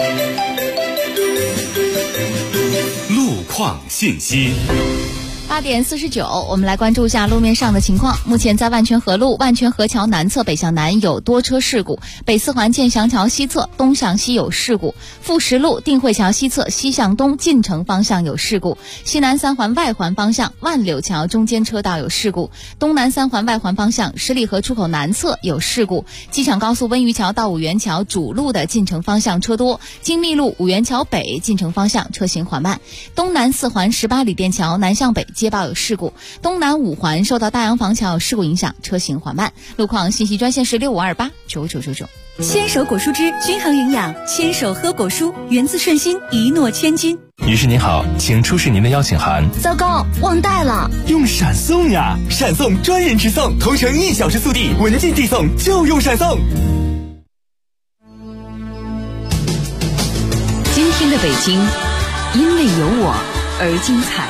路况信息。 8点49，我们来关注一下路面上的情况。目前在万泉河路万泉河桥南侧北向南有多车事故，北四环建祥桥西侧东向西有事故，富石路定慧桥西侧西向东进城方向有事故，西南三环外环方向万柳桥中间车道有事故，东南三环外环方向十里河出口南侧有事故，机场高速温榆桥到五元桥主路的进城方向车多，金密路五元桥北进城方向车行缓慢，东南四环18里店桥南向北街道有事故，东南五环受到大洋坊桥有事故影响，车行缓慢。路况信息专线是65289999。 牵手果蔬汁均衡营养，牵手喝果蔬，源自顺心，一诺千金。 女士您好，请出示您的邀请函。 糟糕，忘带了。 用闪送呀，闪送专人直送，同城1小时速递，文件递送就用闪送。 今天的北京，因为有我而精彩。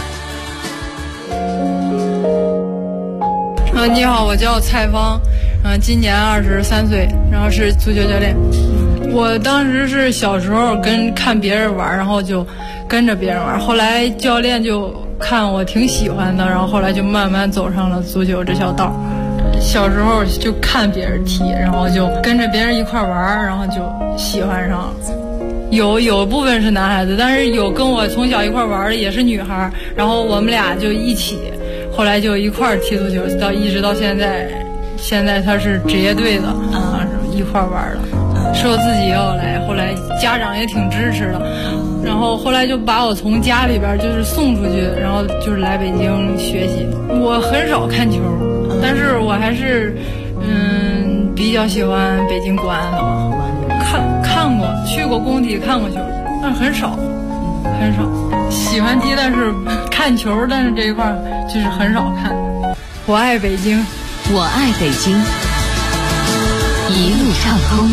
你好，我叫蔡芳，今年23岁，然后是足球教练。我当时是小时候看别人玩，然后就跟着别人玩，后来教练就看我挺喜欢的，然后后来就慢慢走上了足球这条道。小时候就看别人踢，然后就跟着别人一块玩，然后就喜欢上了。有部分是男孩子，但是有跟我从小一块玩的也是女孩，然后我们俩就一起，后来就一块踢足球，一直到现在。现在他是职业队的一块玩的，说自己要来，后来家长也挺支持的，然后后来就把我从家里边就是送出去，然后就是来北京学习。我很少看球，但是我还是比较喜欢北京国安的吧。看过，去过工体看过球，但是很少。喜欢踢，但是看球，但是这一块就是很少看。我爱北京， 我爱北京，一路畅通。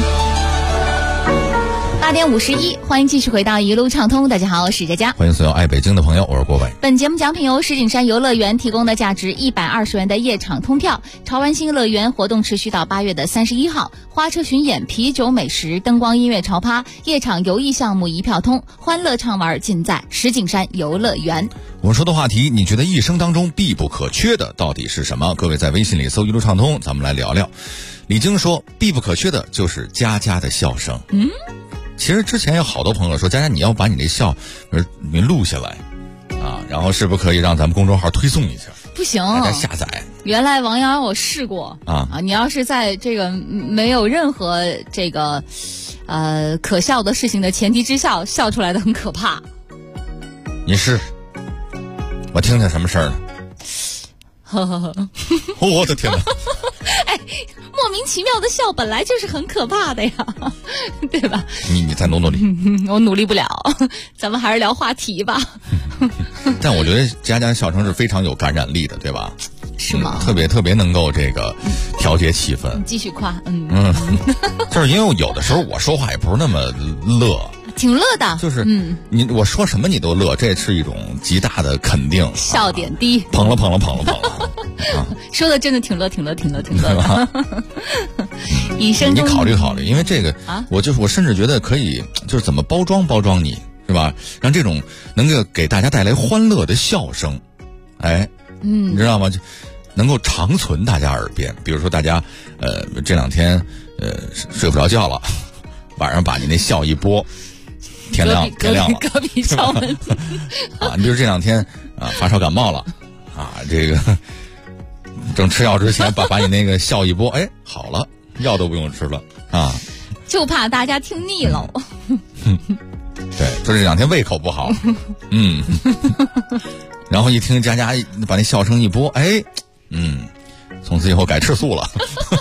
8点51，欢迎继续回到一路畅通。大家好，我是佳佳， 欢迎所有爱北京的朋友，我是郭伟。 本节目奖品由石景山游乐园提供的价值120元的夜场通票，潮玩新乐园活动持续到8月的31号，花车巡演、啤酒美食、灯光音乐潮趴、夜场游艺项目一票通，欢乐畅玩尽在石景山游乐园。 我们说的话题，你觉得一生当中必不可缺的到底是什么？各位在微信里搜一路畅通，咱们来聊聊。李菁说，必不可缺的就是佳佳的笑声。其实之前有好多朋友说，佳佳你要把你这笑你录下来啊，然后是不是可以让咱们公众号推送一下？ 不行， 大家下载。 原来王瑶我试过啊，你要是在这个没有任何这个可笑的事情的前提之下，笑出来的很可怕。 你试，我听听什么事儿呢？我的天哪！ 哎，莫名其妙的笑本来就是很可怕的呀，对吧？ 你再努努力。 我努力不了，咱们还是聊话题吧。 但我觉得佳佳笑声是非常有感染力的，对吧？ 是吗？ 特别能够这个调节气氛。 继续夸， 就是因为有的时候我说话也不是那么乐。 挺乐的， 就是我说什么你都乐，这是一种极大的肯定， 笑点低， 捧了。 说的真的挺乐的。以生你考虑，因为这个我甚至觉得可以，就是怎么包装你，是吧？让这种能够给大家带来欢乐的笑声，你知道吗？就能够长存大家耳边。比如说大家这两天睡不着觉了，晚上把你那笑一播。天亮了， 隔壁敲门啊！你比如这两天发烧感冒了这个正吃药之前把你那个笑一播，好了，药都不用吃了啊！ 就怕大家听腻了。 对，就这两天胃口不好，然后一听佳佳把那笑声一播，从此以后改吃素了。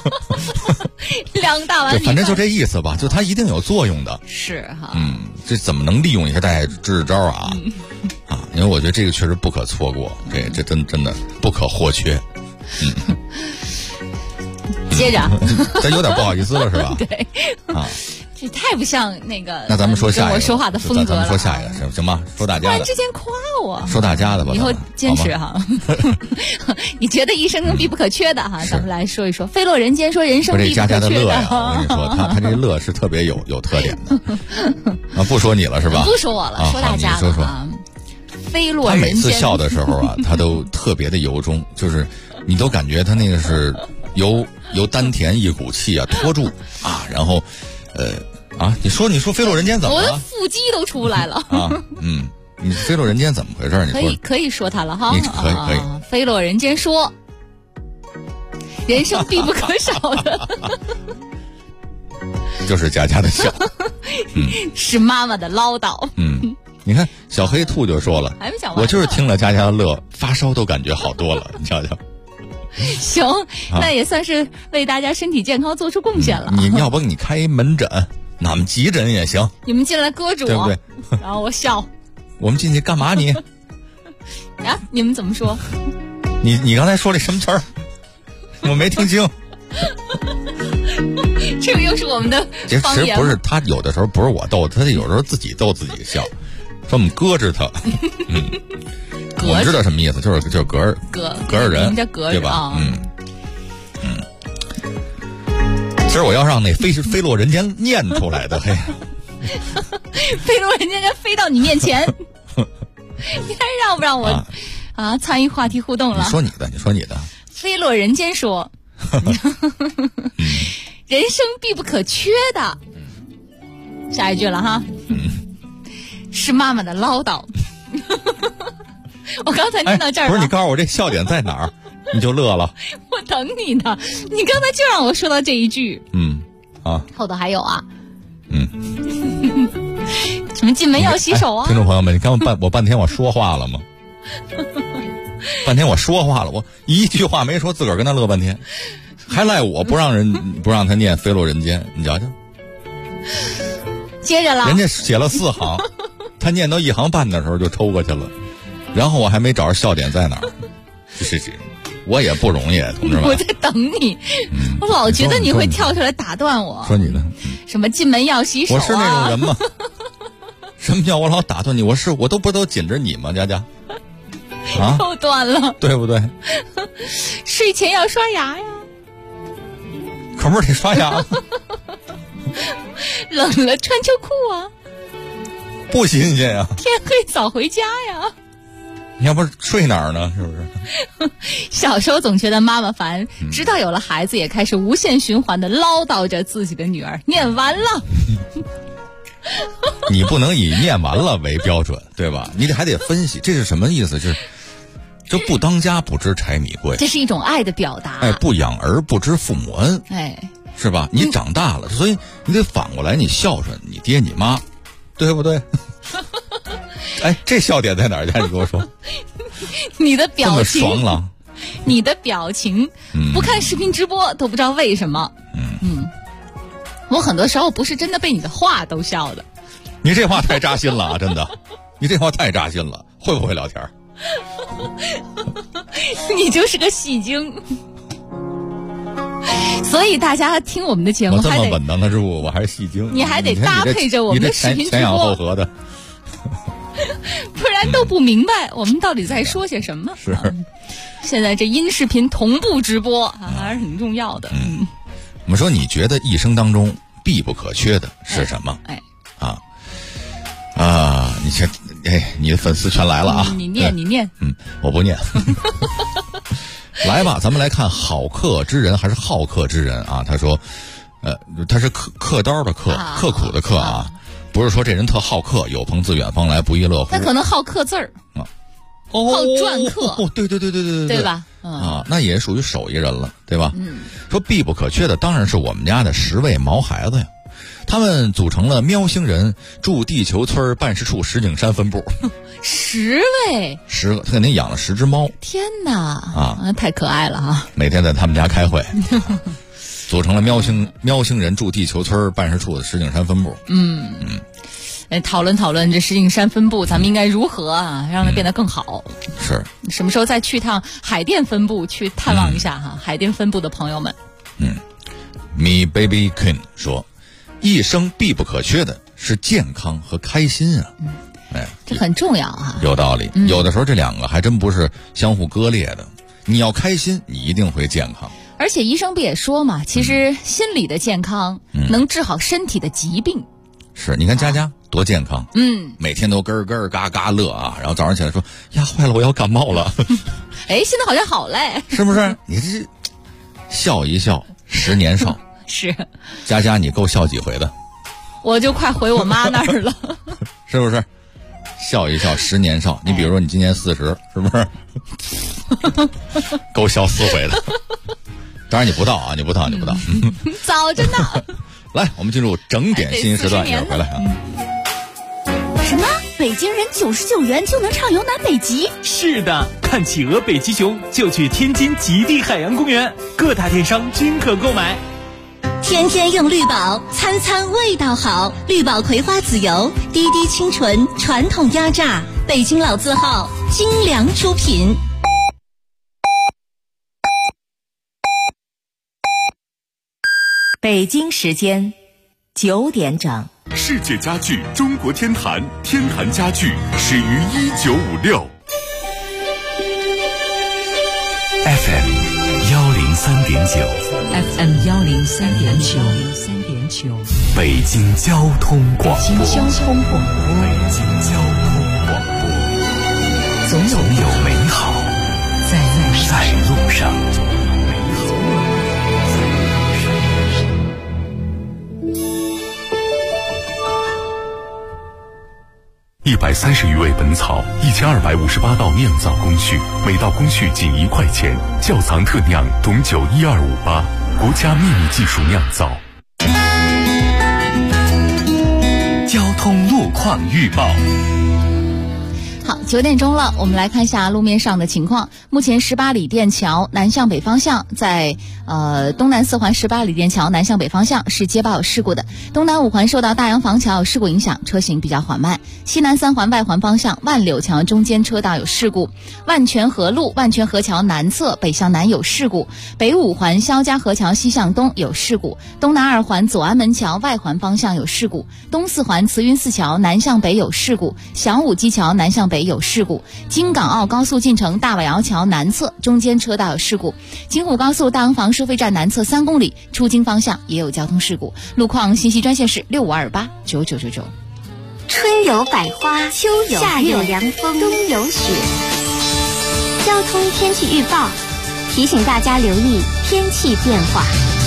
2大碗米饭， 反正就这意思吧，就它一定有作用的。 是哈， 这怎么能利用一下？大家支招啊！因为我觉得这个确实不可错过，这真的不可或缺。 接着， 这有点不好意思了，是吧？ 对， 啊， 这太不像那个。 那咱们说下一个， 我说话的风格了。 咱们说下一个，行吧？说大家的。 突然之间夸我， 说大家的吧。 以后坚持哈。你觉得一生必不可缺的哈？咱们来说一说《飞落人间》，说人生必不可缺的。 我这家的乐呀，我跟你说，他这乐是特别有特点的。啊，不说你了是吧？ 不说我了，说大家了。你说说。 飞落人间。 他每次笑的时候啊，他都特别的由衷，就是你都感觉他那个是由丹田一股气啊拖住啊，然后你说飞落人间怎么了？ 我的腹肌都出来了啊，你飞落人间怎么回事？你说可以说他了哈， 你可以。 飞落人间说，人生必不可少的， 就是佳佳的笑， 是妈妈的唠叨， 你看小黑兔就说了， 还没讲完， 我就是听了佳佳的乐，发烧都感觉好多了，你瞧瞧。 行，那也算是为大家身体健康做出贡献了。 你要不你开门诊，哪们急诊也行。 你们进来搁着我， 对不对？ 然后我笑。 我们进去干嘛你？ 啊，你们怎么说？ 你刚才说的什么词儿？我没听清。 这个又是我们的方言。 其实不是，他有的时候不是我逗他，有时候自己逗自己笑，说我们搁着他。我们知道什么意思，就是隔着人，对吧？其实我要让那飞落人间念出来的，嘿， 飞落人间该飞到你面前，你还让不让我参与话题互动了？ 你说你的。 飞落人间说，人生必不可缺的，下一句了哈，是妈妈的唠叨。我刚才听到这儿， 不是你告诉我这笑点在哪儿，你就乐了。 我等你呢，你刚才就让我说到这一句。后头还有啊。什么进门要洗手啊？ 听众朋友们，你看我半天我说话了吗？半天我说话了，我一句话没说，自个儿跟他乐半天，还赖我不让他念飞落人间，你瞧瞧。 接着了， 人家写了4行，他念到1行半的时候就抽过去了。然后我还没找着笑点在哪儿，我也不容易，同志们。 我在等你，我老觉得你会跳出来打断我。 说你的， 什么进门要洗手啊？ 我是那种人吗？什么叫我老打断你？我都不都紧着你吗？佳佳， 又断了， 对不对？ 睡前要刷牙呀， 可不是得刷牙。 冷了穿秋裤啊， 不新鲜呀。 天黑早回家呀。 你要不是睡哪儿呢？是不是？ 小时候总觉得妈妈烦，直到有了孩子，也开始无限循环的唠叨着自己的女儿念完了。 你不能以念完了为标准，对吧？你还得分析这是什么意思，就是这不当家不知柴米贵， 这是一种爱的表达。 不养儿不知父母恩，是吧？你长大了，所以你得反过来，你孝顺你爹你妈，对不对？这笑点在哪儿？你跟我说。 你的表情， 这么爽朗， 你的表情，不看视频直播都不知道为什么。我很多时候不是真的被你的话都笑的。 你这话太扎心了啊！真的，你这话太扎心了。会不会聊天？ 你就是个戏精。所以大家听我们的节目， 我这么稳当的入，我还是戏精。 你还得搭配着我们的视频直播， 前仰后合的， 不然都不明白我们到底在说些什么。 是， 现在这音视频同步直播还是挺重要的。 我们说，你觉得一生当中必不可缺的是什么？你的粉丝全来了啊！ 你念， 我不念。来吧，咱们来看好客之人还是好客之人啊？他说，他是刻刀的刻，刻苦的刻啊，不是说这人特好客，有朋自远方来，不亦乐乎。 他可能好刻字儿好篆刻。 对吧？ 那也属于手艺人了，对吧？说必不可缺的当然是我们家的10位毛孩子呀。他们组成了喵星人驻地球村办事处石景山分部。 10位 ，10个，他肯定养了10只猫。 天哪！太可爱了哈！ 每天在他们家开会，组成了喵星人驻地球村办事处的石景山分部。 讨论这石景山分部，咱们应该如何让它变得更好？ 是什么时候再去趟海淀分部去探望一下海淀分部的朋友们？ Me Baby Queen 说，一生必不可缺的是健康和开心啊。 这很重要啊。 有道理。有的时候这两个还真不是相互割裂的。你要开心，你一定会健康。 而且医生不也说嘛，其实心理的健康能治好身体的疾病。 是，你看佳佳多健康，每天都咯咯嘎嘎乐啊，然后早上起来说呀坏了，我要感冒了。 哎，现在好像好嘞， 是不是？你这笑一笑10年少。 是， 佳佳你够笑几回的？ 我就快回我妈那儿了。 是不是？笑一笑10年少。你比如说你今年40，是不是？够笑4回的。当然你不到啊，你不到。 早着呢。 来，我们进入整点新时段，一会儿回来啊。 什么？北京人99元就能畅游南北极？ 是的，看企鹅、北极熊就去天津极地海洋公园，各大电商均可购买。 天天用绿宝，餐餐味道好。绿宝葵花籽油，滴滴清纯，传统压榨，北京老字号，精良出品。 北京时间9点整。 世界家具中国天坛，天坛家具始于1956。 FM 103.9 FM 103.9， 北京交通广播。 北京交通广播， 总有美好在路上。130余味本草，1258道酿造工序，每道工序仅1块钱。窖藏特酿董酒12588，国家秘密技术酿造。交通路况预报。 好，9点钟了，我们来看一下路面上的情况。目前18里店桥南向北方向，在东南4环18里店桥南向北方向是接报有事故的。东南5环受到大洋房桥有事故影响，车行比较缓慢。西南3环外环方向万柳桥中间车道有事故。万泉河路万泉河桥南侧北向南有事故。北5环肖家河桥西向东有事故。东南2环左安门桥外环方向有事故。东4环慈云寺桥南向北有事故。小武基桥南向北有事故。京港澳高速进城大瓦窑桥南侧中间车道有事故。京沪高速大洋房收费站南侧3公里出京方向也有交通事故。路况信息专线是65289999。 春有百花，秋有夏有凉风，冬有雪。交通天气预报提醒大家留意天气变化。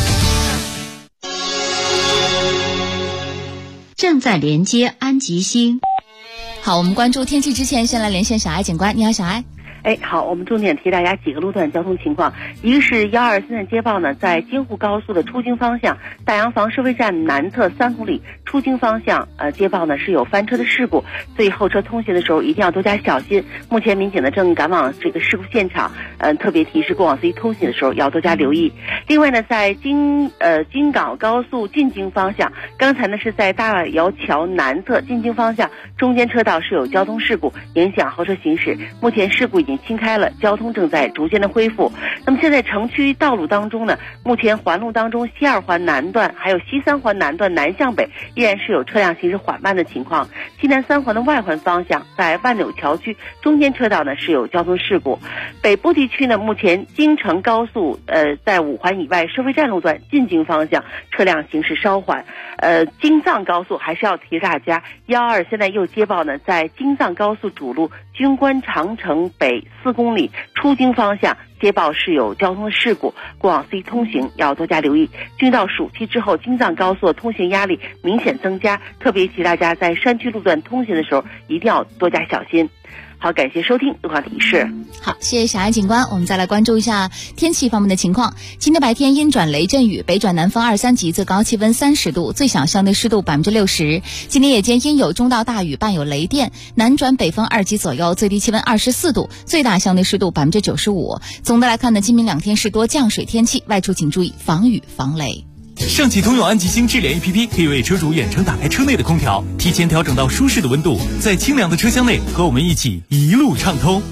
正在连接安吉星。 好，我们关注天气之前，先来连线小艾警官。你好，小艾。 好，我们重点提大家几个路段交通情况。一个是123的接报呢，在京沪高速的出京方向，大洋房收费站南侧3公里出京方向，接报呢是有翻车的事故，所以后车通行的时候一定要多加小心。目前民警呢正赶往这个事故现场，特别提示过往司机通行的时候要多加留意。另外呢，在京港高速进京方向，刚才呢是在大瓦窑桥南侧进京方向中间车道是有交通事故，影响后车行驶。目前事故已经清开了，交通正在逐渐的恢复。那么现在城区道路当中呢，目前环路当中西2环南段还有西3环南段南向北依然是有车辆行驶缓慢的情况。西南3环的外环方向，在万柳桥区中间车道呢是有交通事故。北部地区呢，目前京承高速在5环以外收费站路段进京方向车辆行驶稍缓。京藏高速还是要提大家，122现在又接报呢，在京藏高速主路军官长城北4公里出京方向接报是有交通事故，过往司机通行要多加留意。进入到暑期之后，京藏高速的通行压力明显增加，特别提大家在山区路段通行的时候一定要多加小心。好，感谢收听路况提示。 好，谢谢小艾警官。我们再来关注一下天气方面的情况。今天白天阴转雷阵雨，北转南风2、3级，最高气温30度，最小相对湿度60%。今天夜间阴有中到大雨，伴有雷电，南转北风2级左右，最低气温24度，最大相对湿度95%。总的来看呢，今明2天是多降水天气，外出请注意防雨防雷。 上汽通用安吉星智联 APP 可以为车主远程打开车内的空调，提前调整到舒适的温度，在清凉的车厢内和我们一起一路畅通。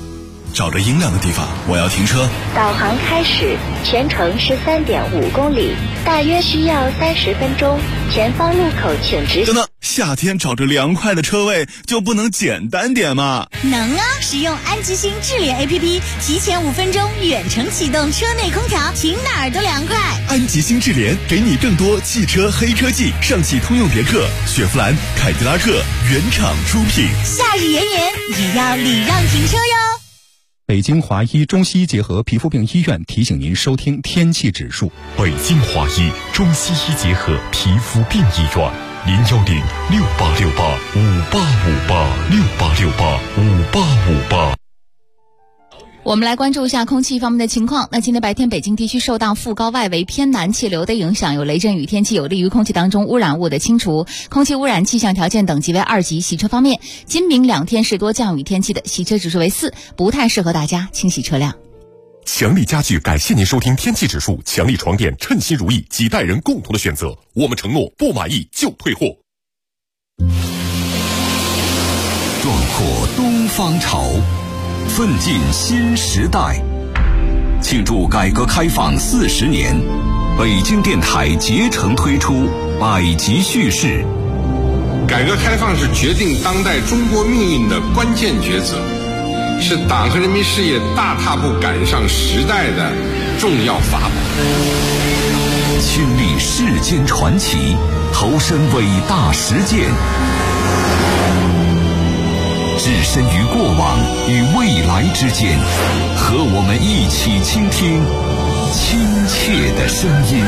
找个阴凉的地方，我要停车。 导航开始，全程是3.5公里，大约需要30分钟。前方路口请直行。 等等，夏天找着凉快的车位就不能简单点吗？ 能啊！使用安吉星智联 APP， 提前5分钟远程启动车内空调，停哪儿都凉快。 安吉星智联给你更多汽车黑科技，上汽通用别克、雪佛兰、凯迪拉克原厂出品。 夏日炎炎也要礼让停车哟。 北京华医中西医结合皮肤病医院提醒您收听天气指数。 北京华医中西医结合皮肤病医院，010-6868-5858，6868-5858。 我们来关注一下空气方面的情况。那今天白天北京地区受到副高外围偏南气流的影响，有雷阵雨天气，有利于空气当中污染物的清除。空气污染气象条件等级为2级。洗车方面，今明2天是多降雨天气的，洗车指数为4，不太适合大家清洗车辆。 强力家具感谢您收听天气指数，强力床垫称心如意，几代人共同的选择，我们承诺不满意就退货。 壮阔东方潮，奋进新时代，庆祝改革开放40年，北京电台竭诚推出百集叙事。 改革开放是决定当代中国命运的关键抉择，是党和人民事业大踏步赶上时代的重要法宝。 亲历世间传奇，投身伟大实践，置身于过往与未来之间，和我们一起倾听亲切的声音。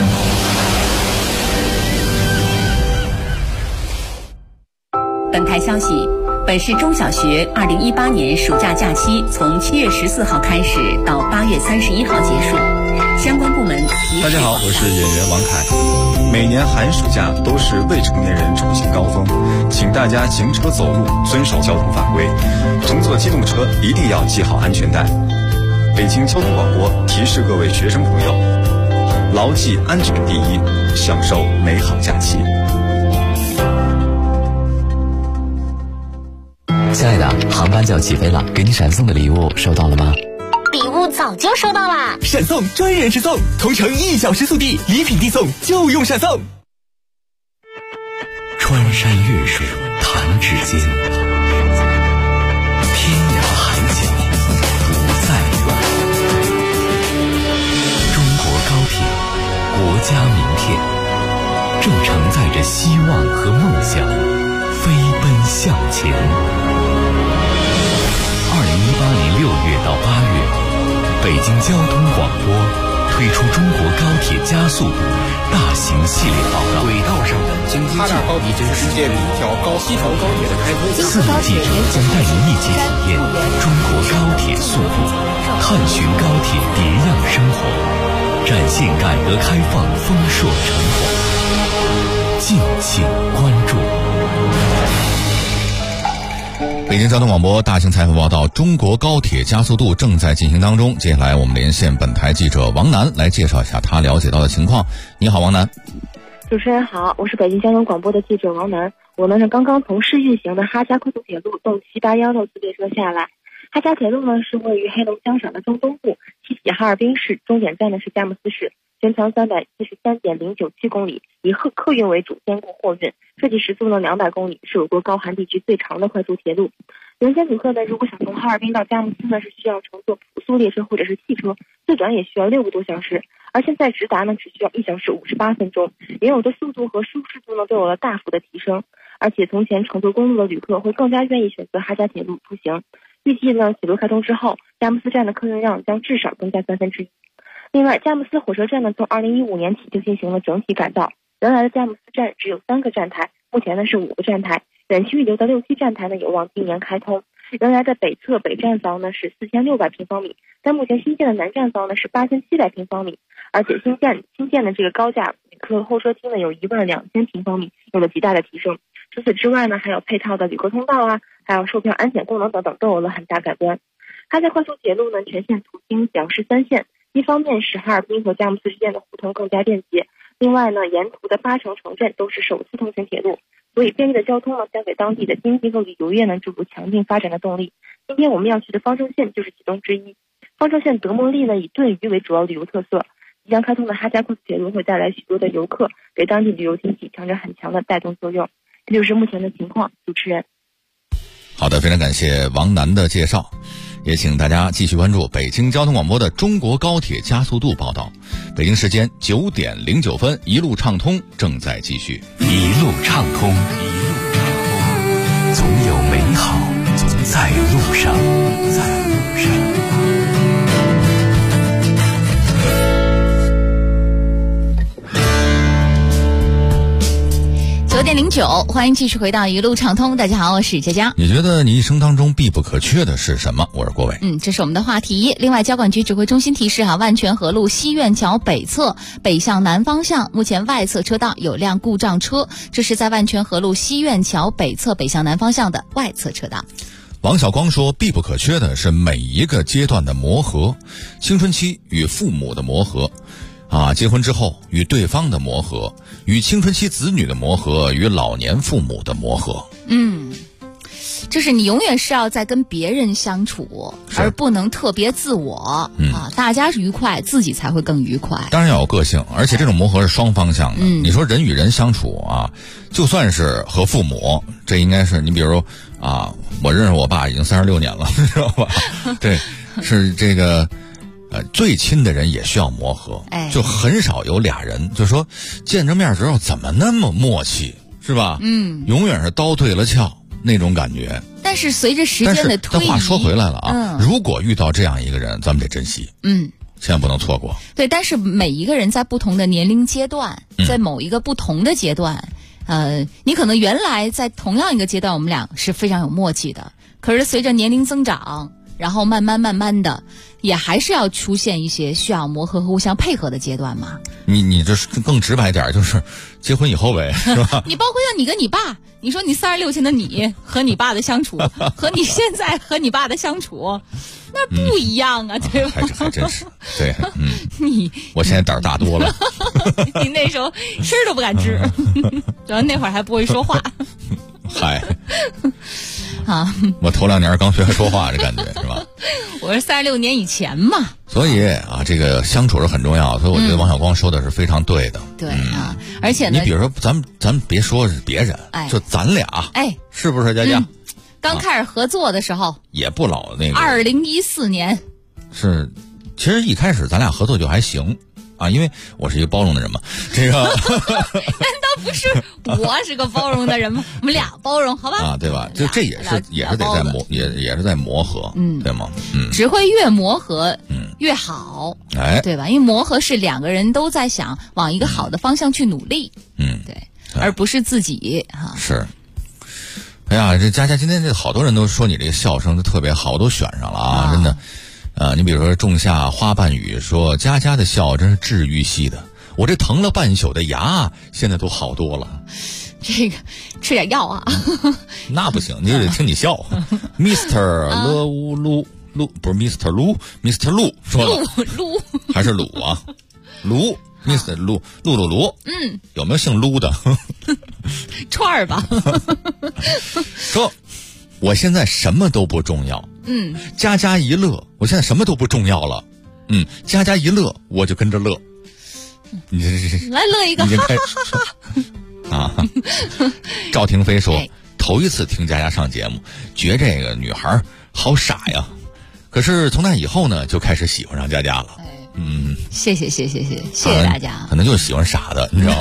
本台消息，本市中小学2018年暑假假期从7月14号开始到8月31号结束，相关部门提示。 大家好，我是演员王凯。每年寒暑假都是未成年人出行高峰，请大家行车走路遵守交通法规，乘坐机动车一定要系好安全带。北京交通广播提示各位学生朋友，牢记安全第一，享受美好假期。 亲爱的，航班就要起飞了，给你闪送的礼物收到了吗？ 礼物早就收到啦！ 闪送专人直送，同城1小时速递，礼品递送就用闪送。 穿山越水弹指间，天涯海角不再远。中国高铁，国家名片，正承载着希望和梦想，飞奔向前。2018年6月到8月，北京交通广播推出中国高铁加速度大型系列报告。 轨道上的经济建设已经实现了一条西头高铁的开通。 4名记者将带您一起体验中国高铁速度，探寻高铁别样生活，展现改革开放丰硕成果。敬请关注。 北京交通广播大型采访报道，中国高铁加速度正在进行当中。接下来我们连线本台记者王楠来介绍一下他了解到的情况。你好，王楠。 主持人好，我是北京交通广播的记者王楠。我们是刚刚从试运行的哈嘉快速铁路动7816次列车下来。哈嘉铁路呢是位于黑龙江省的中东部，起始哈尔滨市，终点站呢是佳木斯市，全长343.097公里，以客运为主，兼顾货运，设计时速呢200公里，是我国高寒地区最长的快速铁路。原先旅客呢，如果想从哈尔滨到佳木斯呢，是需要乘坐普速列车或者是汽车，最短也需要6个多小时，而现在直达呢只需要1小时58分钟，原有的速度和舒适度呢都有了大幅的提升，而且从前乘坐公路的旅客会更加愿意选择哈嘉铁路出行。预计呢，铁路开通之后，佳木斯站的客运量将至少增加1/3。另外，佳木斯火车站呢，从2015年起就进行了整体改造。原来的佳木斯站只有3个站台，目前呢是5个站台，远期预留的6、7站台呢有望今年开通。原来的北侧北站房呢是4600平方米，但目前新建的南站房呢是8700平方米，而且新建的这个高架旅客候车厅呢有12000平方米，有了极大的提升。除此之外呢，还有配套的旅客通道啊，还有售票安检功能等等，都有了很大改观。哈嘉快速铁路呢全线途经两市3线，一方面使哈尔滨和佳木斯之间的互通更加便捷，另外呢，沿途的8城城镇都是首次通行铁路，所以便利的交通呢将给当地的经济和旅游业呢注入强劲发展的动力。 今天我们要去的方城县就是其中之一。方城县德蒙利呢以炖鱼为主要旅游特色，即将开通的哈加库斯铁路会带来许多的游客，给当地旅游经济产生很强的带动作用。这就是目前的情况，主持人。 好的，非常感谢王楠的介绍，也请大家继续关注北京交通广播的中国高铁加速度报道。北京时间9点09分，一路畅通正在继续。 一路畅通，一路畅通，总有美好在路上，在路上。 9点09，欢迎继续回到一路畅通。大家好，我是佳佳。 你觉得你一生当中必不可缺的是什么？我是郭伟。 这是我们的话题。另外，交管局指挥中心提示万泉河路西苑桥北侧北向南方向，目前外侧车道有辆故障车，这是在万泉河路西苑桥北侧北向南方向的外侧车道。 王小光说，必不可缺的是每一个阶段的磨合，青春期与父母的磨合。结婚之后与对方的磨合，与青春期子女的磨合，与老年父母的磨合。 就是你永远是要在跟别人相处，而不能特别自我。大家愉快，自己才会更愉快。 当然要有个性，而且这种磨合是双方向的。你说人与人相处就算是和父母，这应该是你比如说我认识我爸已经36年了，知道吧？对，是这个。最亲的人也需要磨合，就很少有俩人就说见着面之后怎么那么默契，是吧？永远是刀对了鞘那种感觉。 但是随着时间的推移， 但话说回来了如果遇到这样一个人，咱们得珍惜，千万不能错过。 对，但是每一个人在不同的年龄阶段，在某一个不同的阶段，你可能原来在同样一个阶段，我们俩是非常有默契的，可是随着年龄增长。然后慢慢的，也还是要出现一些需要磨合和互相配合的阶段嘛。 你这更直白点，就是结婚以后呗，是吧？ 你包括像你跟你爸，你说你36前的你和你爸的相处，和你现在和你爸的相处，那不一样对吧？ 还真是，对，我现在胆儿大多了。 你那时候吃都不敢吃，主要那会儿还不会说话。 嗨。我头2年刚学会说话，这感觉是吧？ 我是36年以前嘛。 所以这个相处是很重要，所以我觉得王小光说的是非常对的。 对而且呢， 你比如说咱别说是别人，就咱俩，是不是佳佳？ 刚开始合作的时候也不老那个。 2014年是，其实一开始咱俩合作就还行。因为我是一个包容的人嘛，这个难道不是我是个包容的人吗？我们俩包容，好吧？ 对吧？就这也是得在也是在磨合，对吗？ 只会越磨合越好，对吧？因为磨合是两个人都在想往一个好的方向去努力，对，而不是自己是。哎呀，这佳佳今天这好多人都说你这个笑声都特别好，都选上了真的。你比如说仲夏花瓣雨说佳佳的笑真是治愈系的，我这疼了半宿的牙现在都好多了。 这个吃点药那不行，你就得听你笑。Mr. 噜不是 Mr. 噜说了噜还是鲁鲁 Mr. 噜有没有姓噜的？ 串儿吧。 说我现在什么都不重要，佳佳一乐，我现在什么都不重要了，佳佳一乐，我就跟着乐。你这来乐一个， 哈哈哈！赵廷飞说，头一次听佳佳上节目，觉这个女孩好傻呀，可是从那以后呢，就开始喜欢上佳佳了。 谢谢大家。 可能就是喜欢傻的，你知道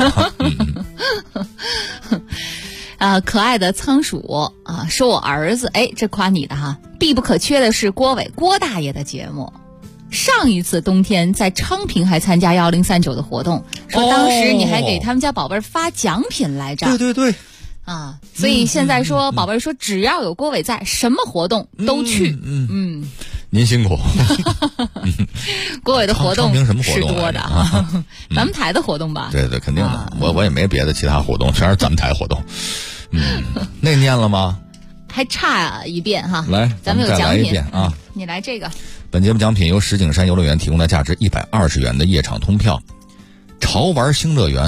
吗？可爱的仓鼠说我儿子，这夸你的必不可缺的是郭大爷的节目。上一次冬天在昌平还参加1039的活动，说当时你还给他们家宝贝发奖品来着。 对所以现在说宝贝说只要有郭伟在，什么活动都去。 您辛苦。 郭伟的活动是多的咱们台的活动吧？ 对，肯定的。我也没别的其他活动，全是咱们台活动。那念了吗？ 还差一遍来， 咱们有奖品你来这个。 本节目奖品由石景山游乐园提供的价值120元的夜场通票，潮玩星乐园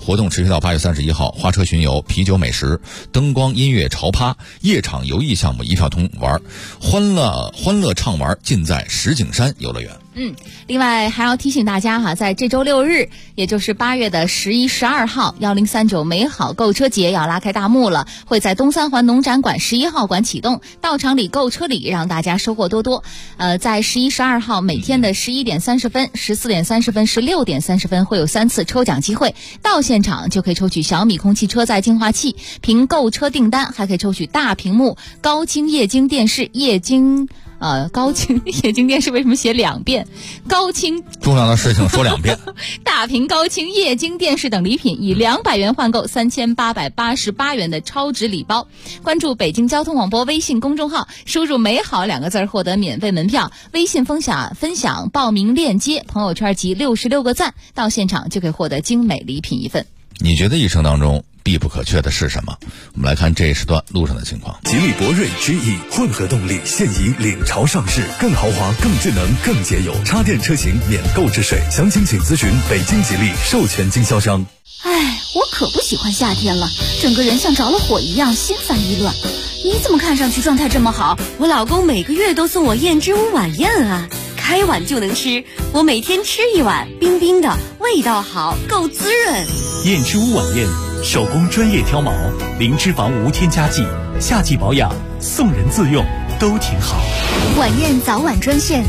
活动持续到8月31号，花车巡游、啤酒美食、灯光音乐潮趴、夜场游艺项目一票通玩，欢乐畅玩尽在石景山游乐园。 另外还要提醒大家在这周6日，也就是8月的11、12号，1039美好购车节要拉开大幕了，会在东三环农展馆11号馆启动，到场里购车礼，让大家收获多多。在11、12号每天的11点30分、14点30分、16点30分会有3次抽奖机会，到现场就可以抽取小米空气车载净化器，凭购车订单还可以抽取大屏幕高清液晶电视、高清液晶电视为什么写2遍？高清重要的事情说2遍。 大屏高清液晶电视等礼品，以200元换购3888元的超值礼包。关注北京交通广播微信公众号，输入美好2个字获得免费门票，微信分享报名链接，朋友圈集66个赞，到现场就可以获得精美礼品1份。 你觉得一生当中必不可缺的是什么？我们来看这一时段路上的情况。 吉利博瑞 GE 混合动力现已领潮上市，更豪华、更智能、更节油，插电车型免购置税。详情请咨询北京吉利授权经销商。 我可不喜欢夏天了，整个人像着了火一样，心烦意乱。你怎么看上去状态这么好？ 我老公每个月都送我燕之屋晚宴啊，开碗就能吃，我每天吃1碗，冰冰的，味道好，够滋润。 燕之屋晚宴，手工专业挑毛，零脂肪无添加剂，夏季保养，送人自用都挺好。 晚宴早晚专线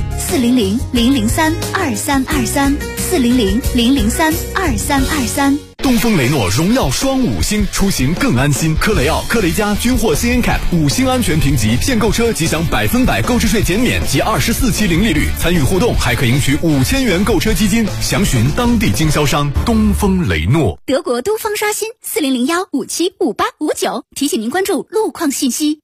400-003-2323，400-003-2323。 东风雷诺荣耀双5星，出行更安心。科雷傲、科雷嘉均获 CNCAP 5星安全评级，现购车即享100%购置税减免及24期零利率，参与互动还可赢取5000元购车基金。详询当地经销商东风雷诺。 德国东风刷新40015755859，提醒您关注路况信息。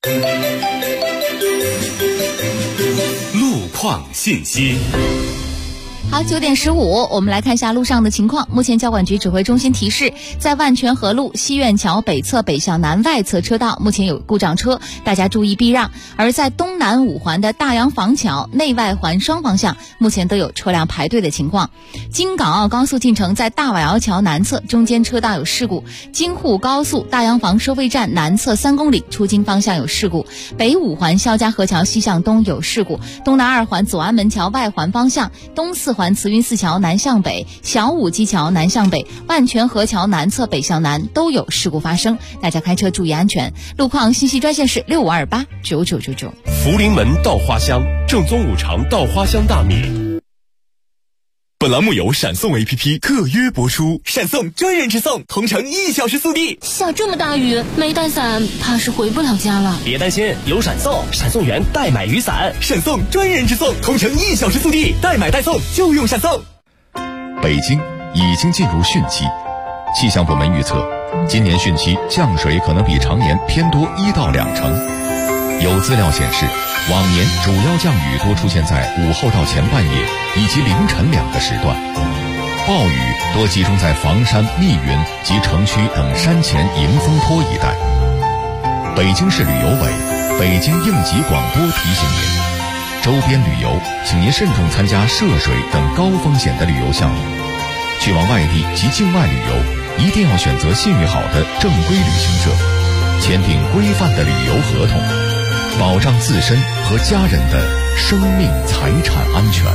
路况信息。 好，9点15，我们来看一下路上的情况。目前交管局指挥中心提示，在万泉河路西苑桥北侧北向南外侧车道目前有故障车，大家注意避让。而在东南5环的大洋房桥内外环双方向，目前都有车辆排队的情况。京港澳高速进城在大瓦窑桥南侧中间车道有事故，京沪高速大洋房收费站南侧3公里出京方向有事故，北5环肖家河桥西向东有事故，东南2环左安门桥外环方向，东4环慈云寺桥南向北、小武基桥南向北、万泉河桥南侧北向南都有事故发生，大家开车注意安全。路况信息专线是65289999。 福临门稻花香，正宗5常稻花香大米。本栏目由闪送 APP 特约播出，闪送专人直送，同城1小时速递。 下这么大雨，没带伞，怕是回不了家了。 别担心，有闪送，闪送员代买雨伞，闪送专人直送，同城1小时速递，代买代送就用闪送。 北京已经进入汛期，气象部门预测，今年汛期降水可能比常年偏多1到2成。有资料显示，往年主要降雨多出现在午后到前半夜以及凌晨2个时段，暴雨多集中在房山、密云及城区等山前迎风坡一带。北京市旅游委、北京应急广播提醒您，周边旅游请您慎重参加涉水等高风险的旅游项目，去往外地及境外旅游一定要选择信誉好的正规旅行社，签订规范的旅游合同，保障自身和家人的生命财产安全。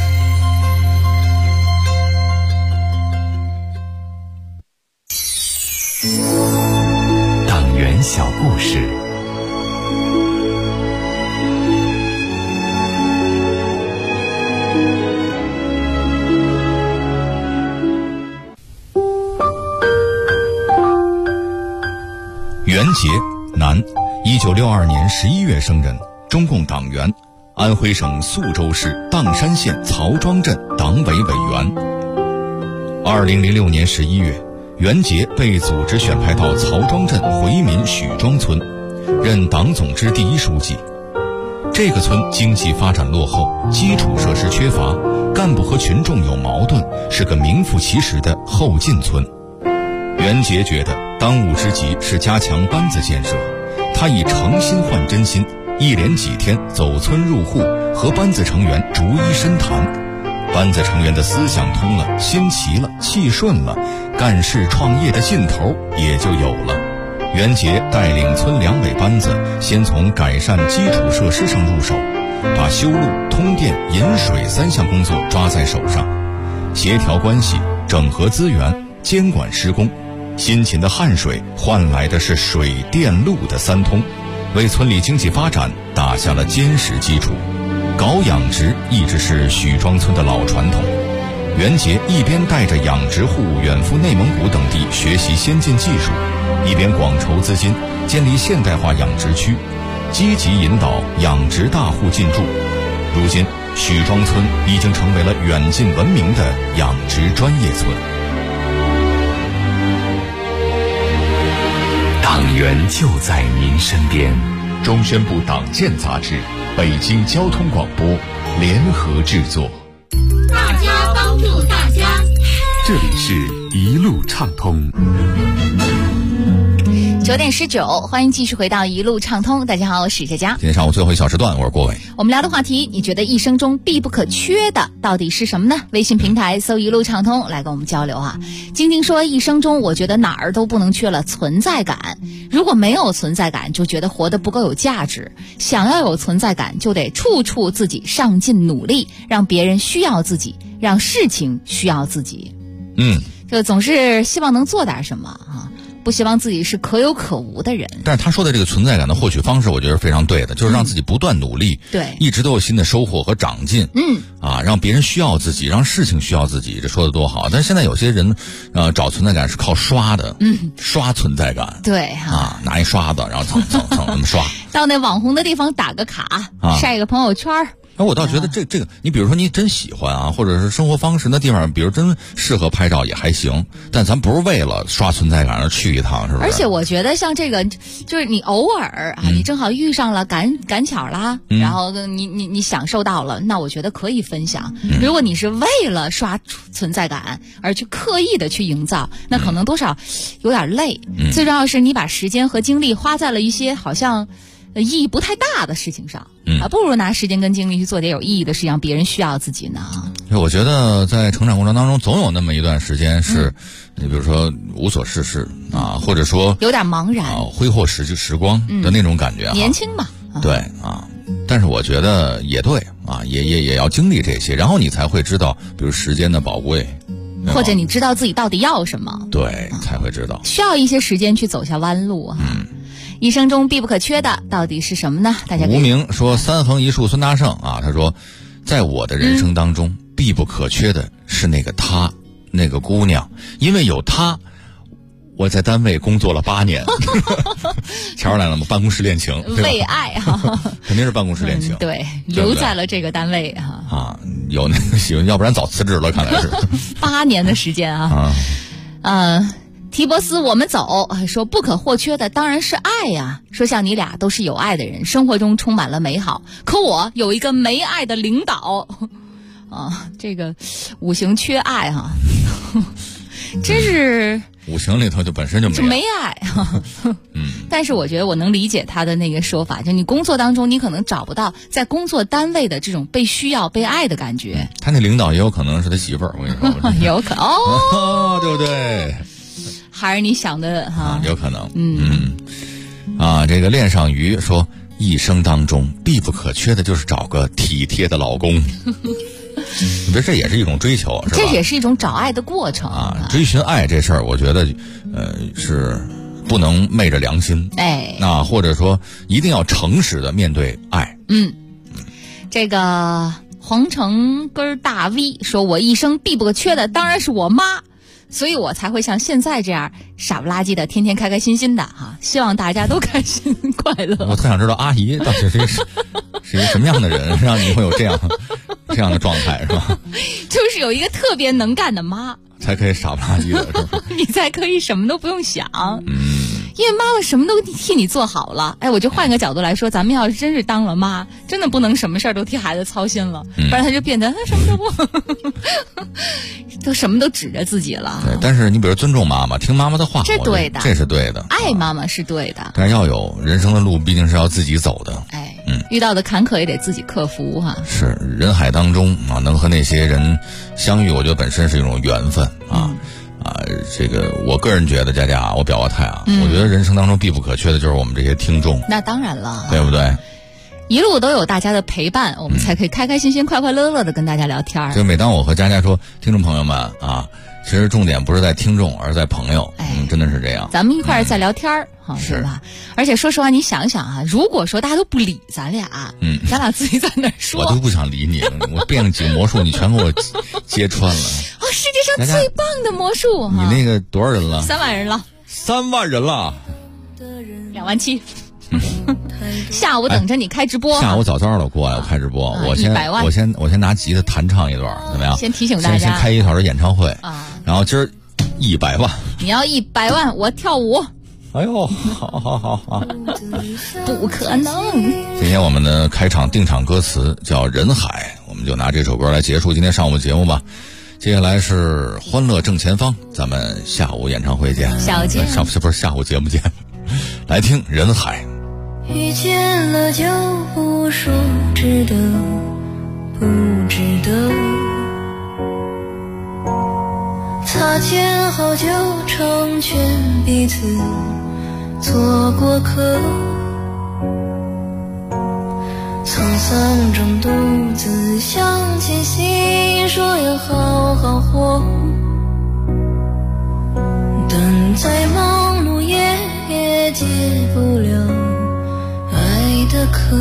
党员小故事。 袁杰，男，1962年11月生人，中共党员，安徽省宿州市砀山县曹庄镇党委委员。2006年11月，袁杰被组织选派到曹庄镇回民许庄村，任党总支第1书记。这个村经济发展落后，基础设施缺乏，干部和群众有矛盾，是个名副其实的后进村。袁杰觉得当务之急是加强班子建设，他以诚心换真心，一连几天走村入户，和班子成员逐一深谈。 班子成员的思想通了，心齐了，气顺了，干事创业的劲头也就有了。袁杰带领村两委班子，先从改善基础设施上入手，把修路、通电、饮水3项工作抓在手上，协调关系、整合资源、监管施工。辛勤的汗水换来的是水电路的3通，为村里经济发展打下了坚实基础。搞养殖一直是许庄村的老传统，袁杰一边带着养殖户远赴内蒙古等地学习先进技术，一边广筹资金建立现代化养殖区，积极引导养殖大户进驻。如今许庄村已经成为了远近闻名的养殖专业村。 党员就在您身边。 中宣部党建杂志、北京交通广播联合制作。 大家帮助大家。 这里是一路畅通。 9点19，欢迎继续回到一路畅通。大家好，我是佳佳。 今天上午最后一小时段，我是郭伟。 我们聊的话题，你觉得一生中必不可缺的到底是什么呢？微信平台搜一路畅通来跟我们交流啊。晶晶说，一生中我觉得哪儿都不能缺了存在感。如果没有存在感，就觉得活得不够有价值。想要有存在感，就得处处自己上进努力，让别人需要自己，让事情需要自己。就总是希望能做点什么啊。不希望自己是可有可无的人。 但是他说的这个存在感的获取方式，我觉得是非常对的，就是让自己不断努力， 对， 一直都有新的收获和长进。让别人需要自己，让事情需要自己，这说的多好。但是现在有些人，找存在感是靠刷的，刷存在感， 对拿一刷子，然后蹭那么刷， 到那网红的地方打个卡，晒个朋友圈。 我倒觉得这个，你比如说你真喜欢啊，或者是生活方式那地方，比如真适合拍照也还行，但咱不是为了刷存在感而去一趟，是不是？ 而且我觉得像这个，就是你偶尔你正好遇上了赶巧啦，然后你享受到了，那我觉得可以分享。如果你是为了刷存在感而去刻意的去营造，那可能多少有点累。最重要是你把时间和精力花在了一些好像意义不太大的事情上，不如拿时间跟精力去做点有意义的事情，让别人需要自己呢。 我觉得在成长过程当中，总有那么一段时间是，你比如说无所事事啊，或者说有点茫然， 挥霍时光的那种感觉。 年轻嘛， 对啊。但是我觉得也对啊，也要经历这些，然后你才会知道，比如时间的宝贵， 或者你知道自己到底要什么， 对，才会知道需要一些时间去走下弯路啊。一生中必不可缺的到底是什么呢？大家无名说3横一竖孙大圣啊，他说，在我的人生当中，必不可缺的是那个她，那个姑娘，因为有她，我在单位工作了8年。瞧出来了吗？办公室恋情， 为爱啊， 肯定是办公室恋情。 对，留在了这个单位有那个喜欢，要不然早辞职了，看来是。 8年的时间提伯斯，我们走。说不可或缺的当然是爱呀。说像你俩都是有爱的人，生活中充满了美好。可我有一个没爱的领导，这个五行缺爱真是五行里头就本身就没爱但是我觉得我能理解他的那个说法，就你工作当中你可能找不到在工作单位的这种被需要被爱的感觉。 他那领导也有可能是他媳妇儿，我跟你说。 有可能对不对？ 还是你想的有可能。这个恋上鱼说，一生当中必不可缺的就是找个体贴的老公。你觉得这也是一种追求，是吧？ 这也是一种找爱的过程追寻爱这事儿，我觉得是不能昧着良心，或者说一定要诚实的面对爱。 这个黄城根大 V 说，我一生必不可缺的当然是我妈，所以我才会像现在这样傻不拉几的天天开开心心的希望大家都开心快乐。 我特想知道阿姨到底是一个什么样的人，让你会有这样的状态，是吧？ 就是有一个特别能干的妈， 才可以傻不拉几的，是吧？ 你才可以什么都不用想。因为妈妈什么都替你做好了。我就换个角度来说，咱们要是真是当了妈，真的不能什么事儿都替孩子操心了，不然他就变得什么都不都什么都指着自己了。 对，但是你比如尊重妈妈，听妈妈的话， 这对的， 这是对的。 爱妈妈是对的， 但是要有人生的路，毕竟是要自己走的。 遇到的坎坷也得自己克服哈。 是人海当中啊，能和那些人相遇，我觉得本身是一种缘分啊。这个我个人觉得，佳佳，我表个态啊，我觉得人生当中必不可缺的就是我们这些听众。 那当然了， 对不对？ 一路都有大家的陪伴，我们才可以开开心心、快快乐乐的跟大家聊天。 就每当我和佳佳说，听众朋友们啊，其实重点不是在听众，而是在朋友。真的是这样。 咱们一块儿在聊天是吧？而且说实话，你想想啊，如果说大家都不理咱俩，咱俩自己在那说， 我都不想理你了。我变了几个魔术，你全给我揭穿了。 世界上最棒的魔术！ 你那个多少人了 ？3万人了。 3万人了。 27000。下午等着你开直播。 下午早了过来，我开直播。我先拿吉他弹唱一段，怎么样？ 先提醒大家， 先开1个小时演唱会啊。然后今儿100万。 你要100万，我跳舞。 哎呦，好， 不可能！ 今天我们的开场定场歌词叫《人海》，我们就拿这首歌来结束今天上午节目吧。接下来是欢乐正前方，咱们下午演唱会见。 下午见， 不是下午节目见。来听《人海》。 遇见了就不说值得不值得，擦肩后就成全彼此做过客，沧桑中独自想起心，说要好好活，但再忙碌也解不了爱的渴。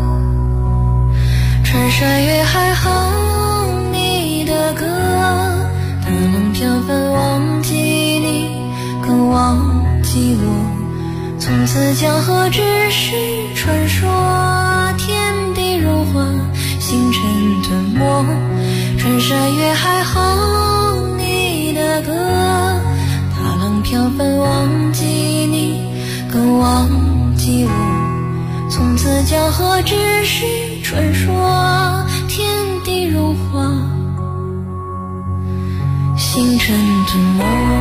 穿山越海哼你的歌，它能飘帆忘记你更忘记我，从此江河只是传说，天地融化星辰吞没。穿山越海哼你的歌，它能飘帆忘记你更忘记我，从此江河只是传说，天地融化星辰吞没。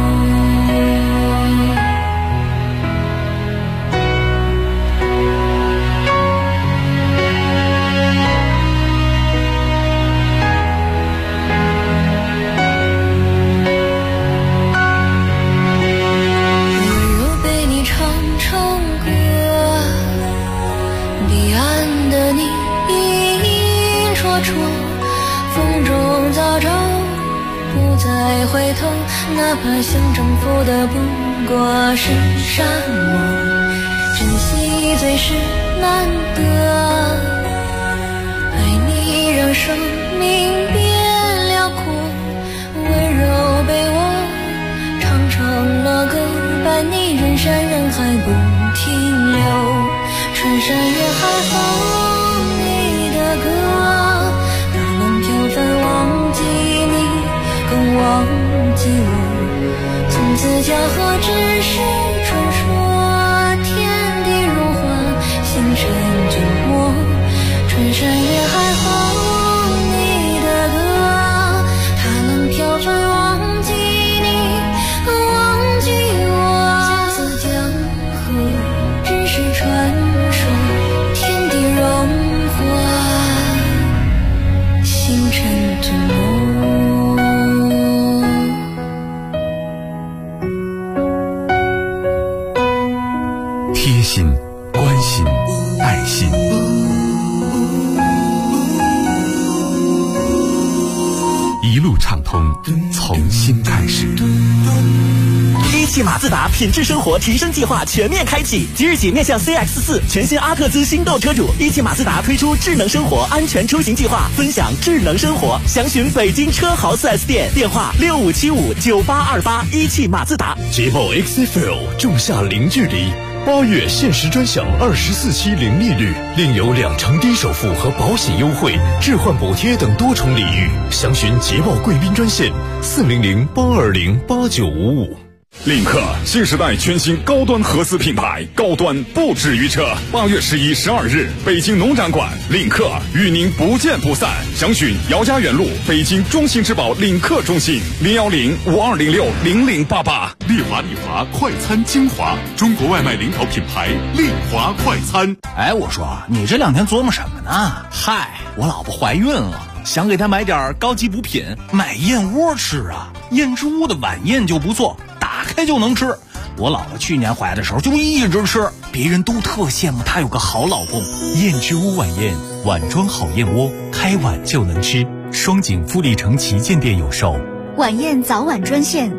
再回头，哪怕想征服的不过是沙漠，珍惜最是难得，爱你让生命变辽阔，温柔被我唱成了歌，伴你人山人海不停留。穿山越海哼你的歌，它能飘帆忘记你更忘记我，从此江河只是传说，天地融化星辰吞没。穿山越海哼你的歌，它能飘帆忘记你更忘记我，从此江河只是传说，天地融化星辰吞没。 贴心、关心、爱心，一路畅通，从新开始。 一汽马自达品质生活提升计划全面开启，即日起面向 CX-4 全新阿特兹新购车主，一汽马自达推出智能生活安全出行计划，分享智能生活。详询北京车豪 4S 店，电话65759828。一汽马自达。 捷豹 XFL 仲夏零距离，8月限时专享24期零利率，另有2成低首付和保险优惠、置换补贴等多重礼遇。详询捷豹贵宾专线400-820-8955。 领克新时代全新高端合资品牌，高端不止于车。8月11、12日，北京农展馆，领克与您不见不散。详询姚家园路北京中信之宝领克中心，010-5206-0088。 丽华快餐精华，中国外卖领导品牌丽华快餐。 哎，我说你这2天琢磨什么呢？嗨，我老婆怀孕了，想给她买点高级补品，买燕窝吃啊。燕之屋的晚宴就不错，打开就能吃。我老婆去年怀的时候就一直吃，别人都特羡慕她有个好老公。 燕之屋晚宴，碗装好燕窝，开碗就能吃。双井富力城旗舰店有售。 晚宴早晚专线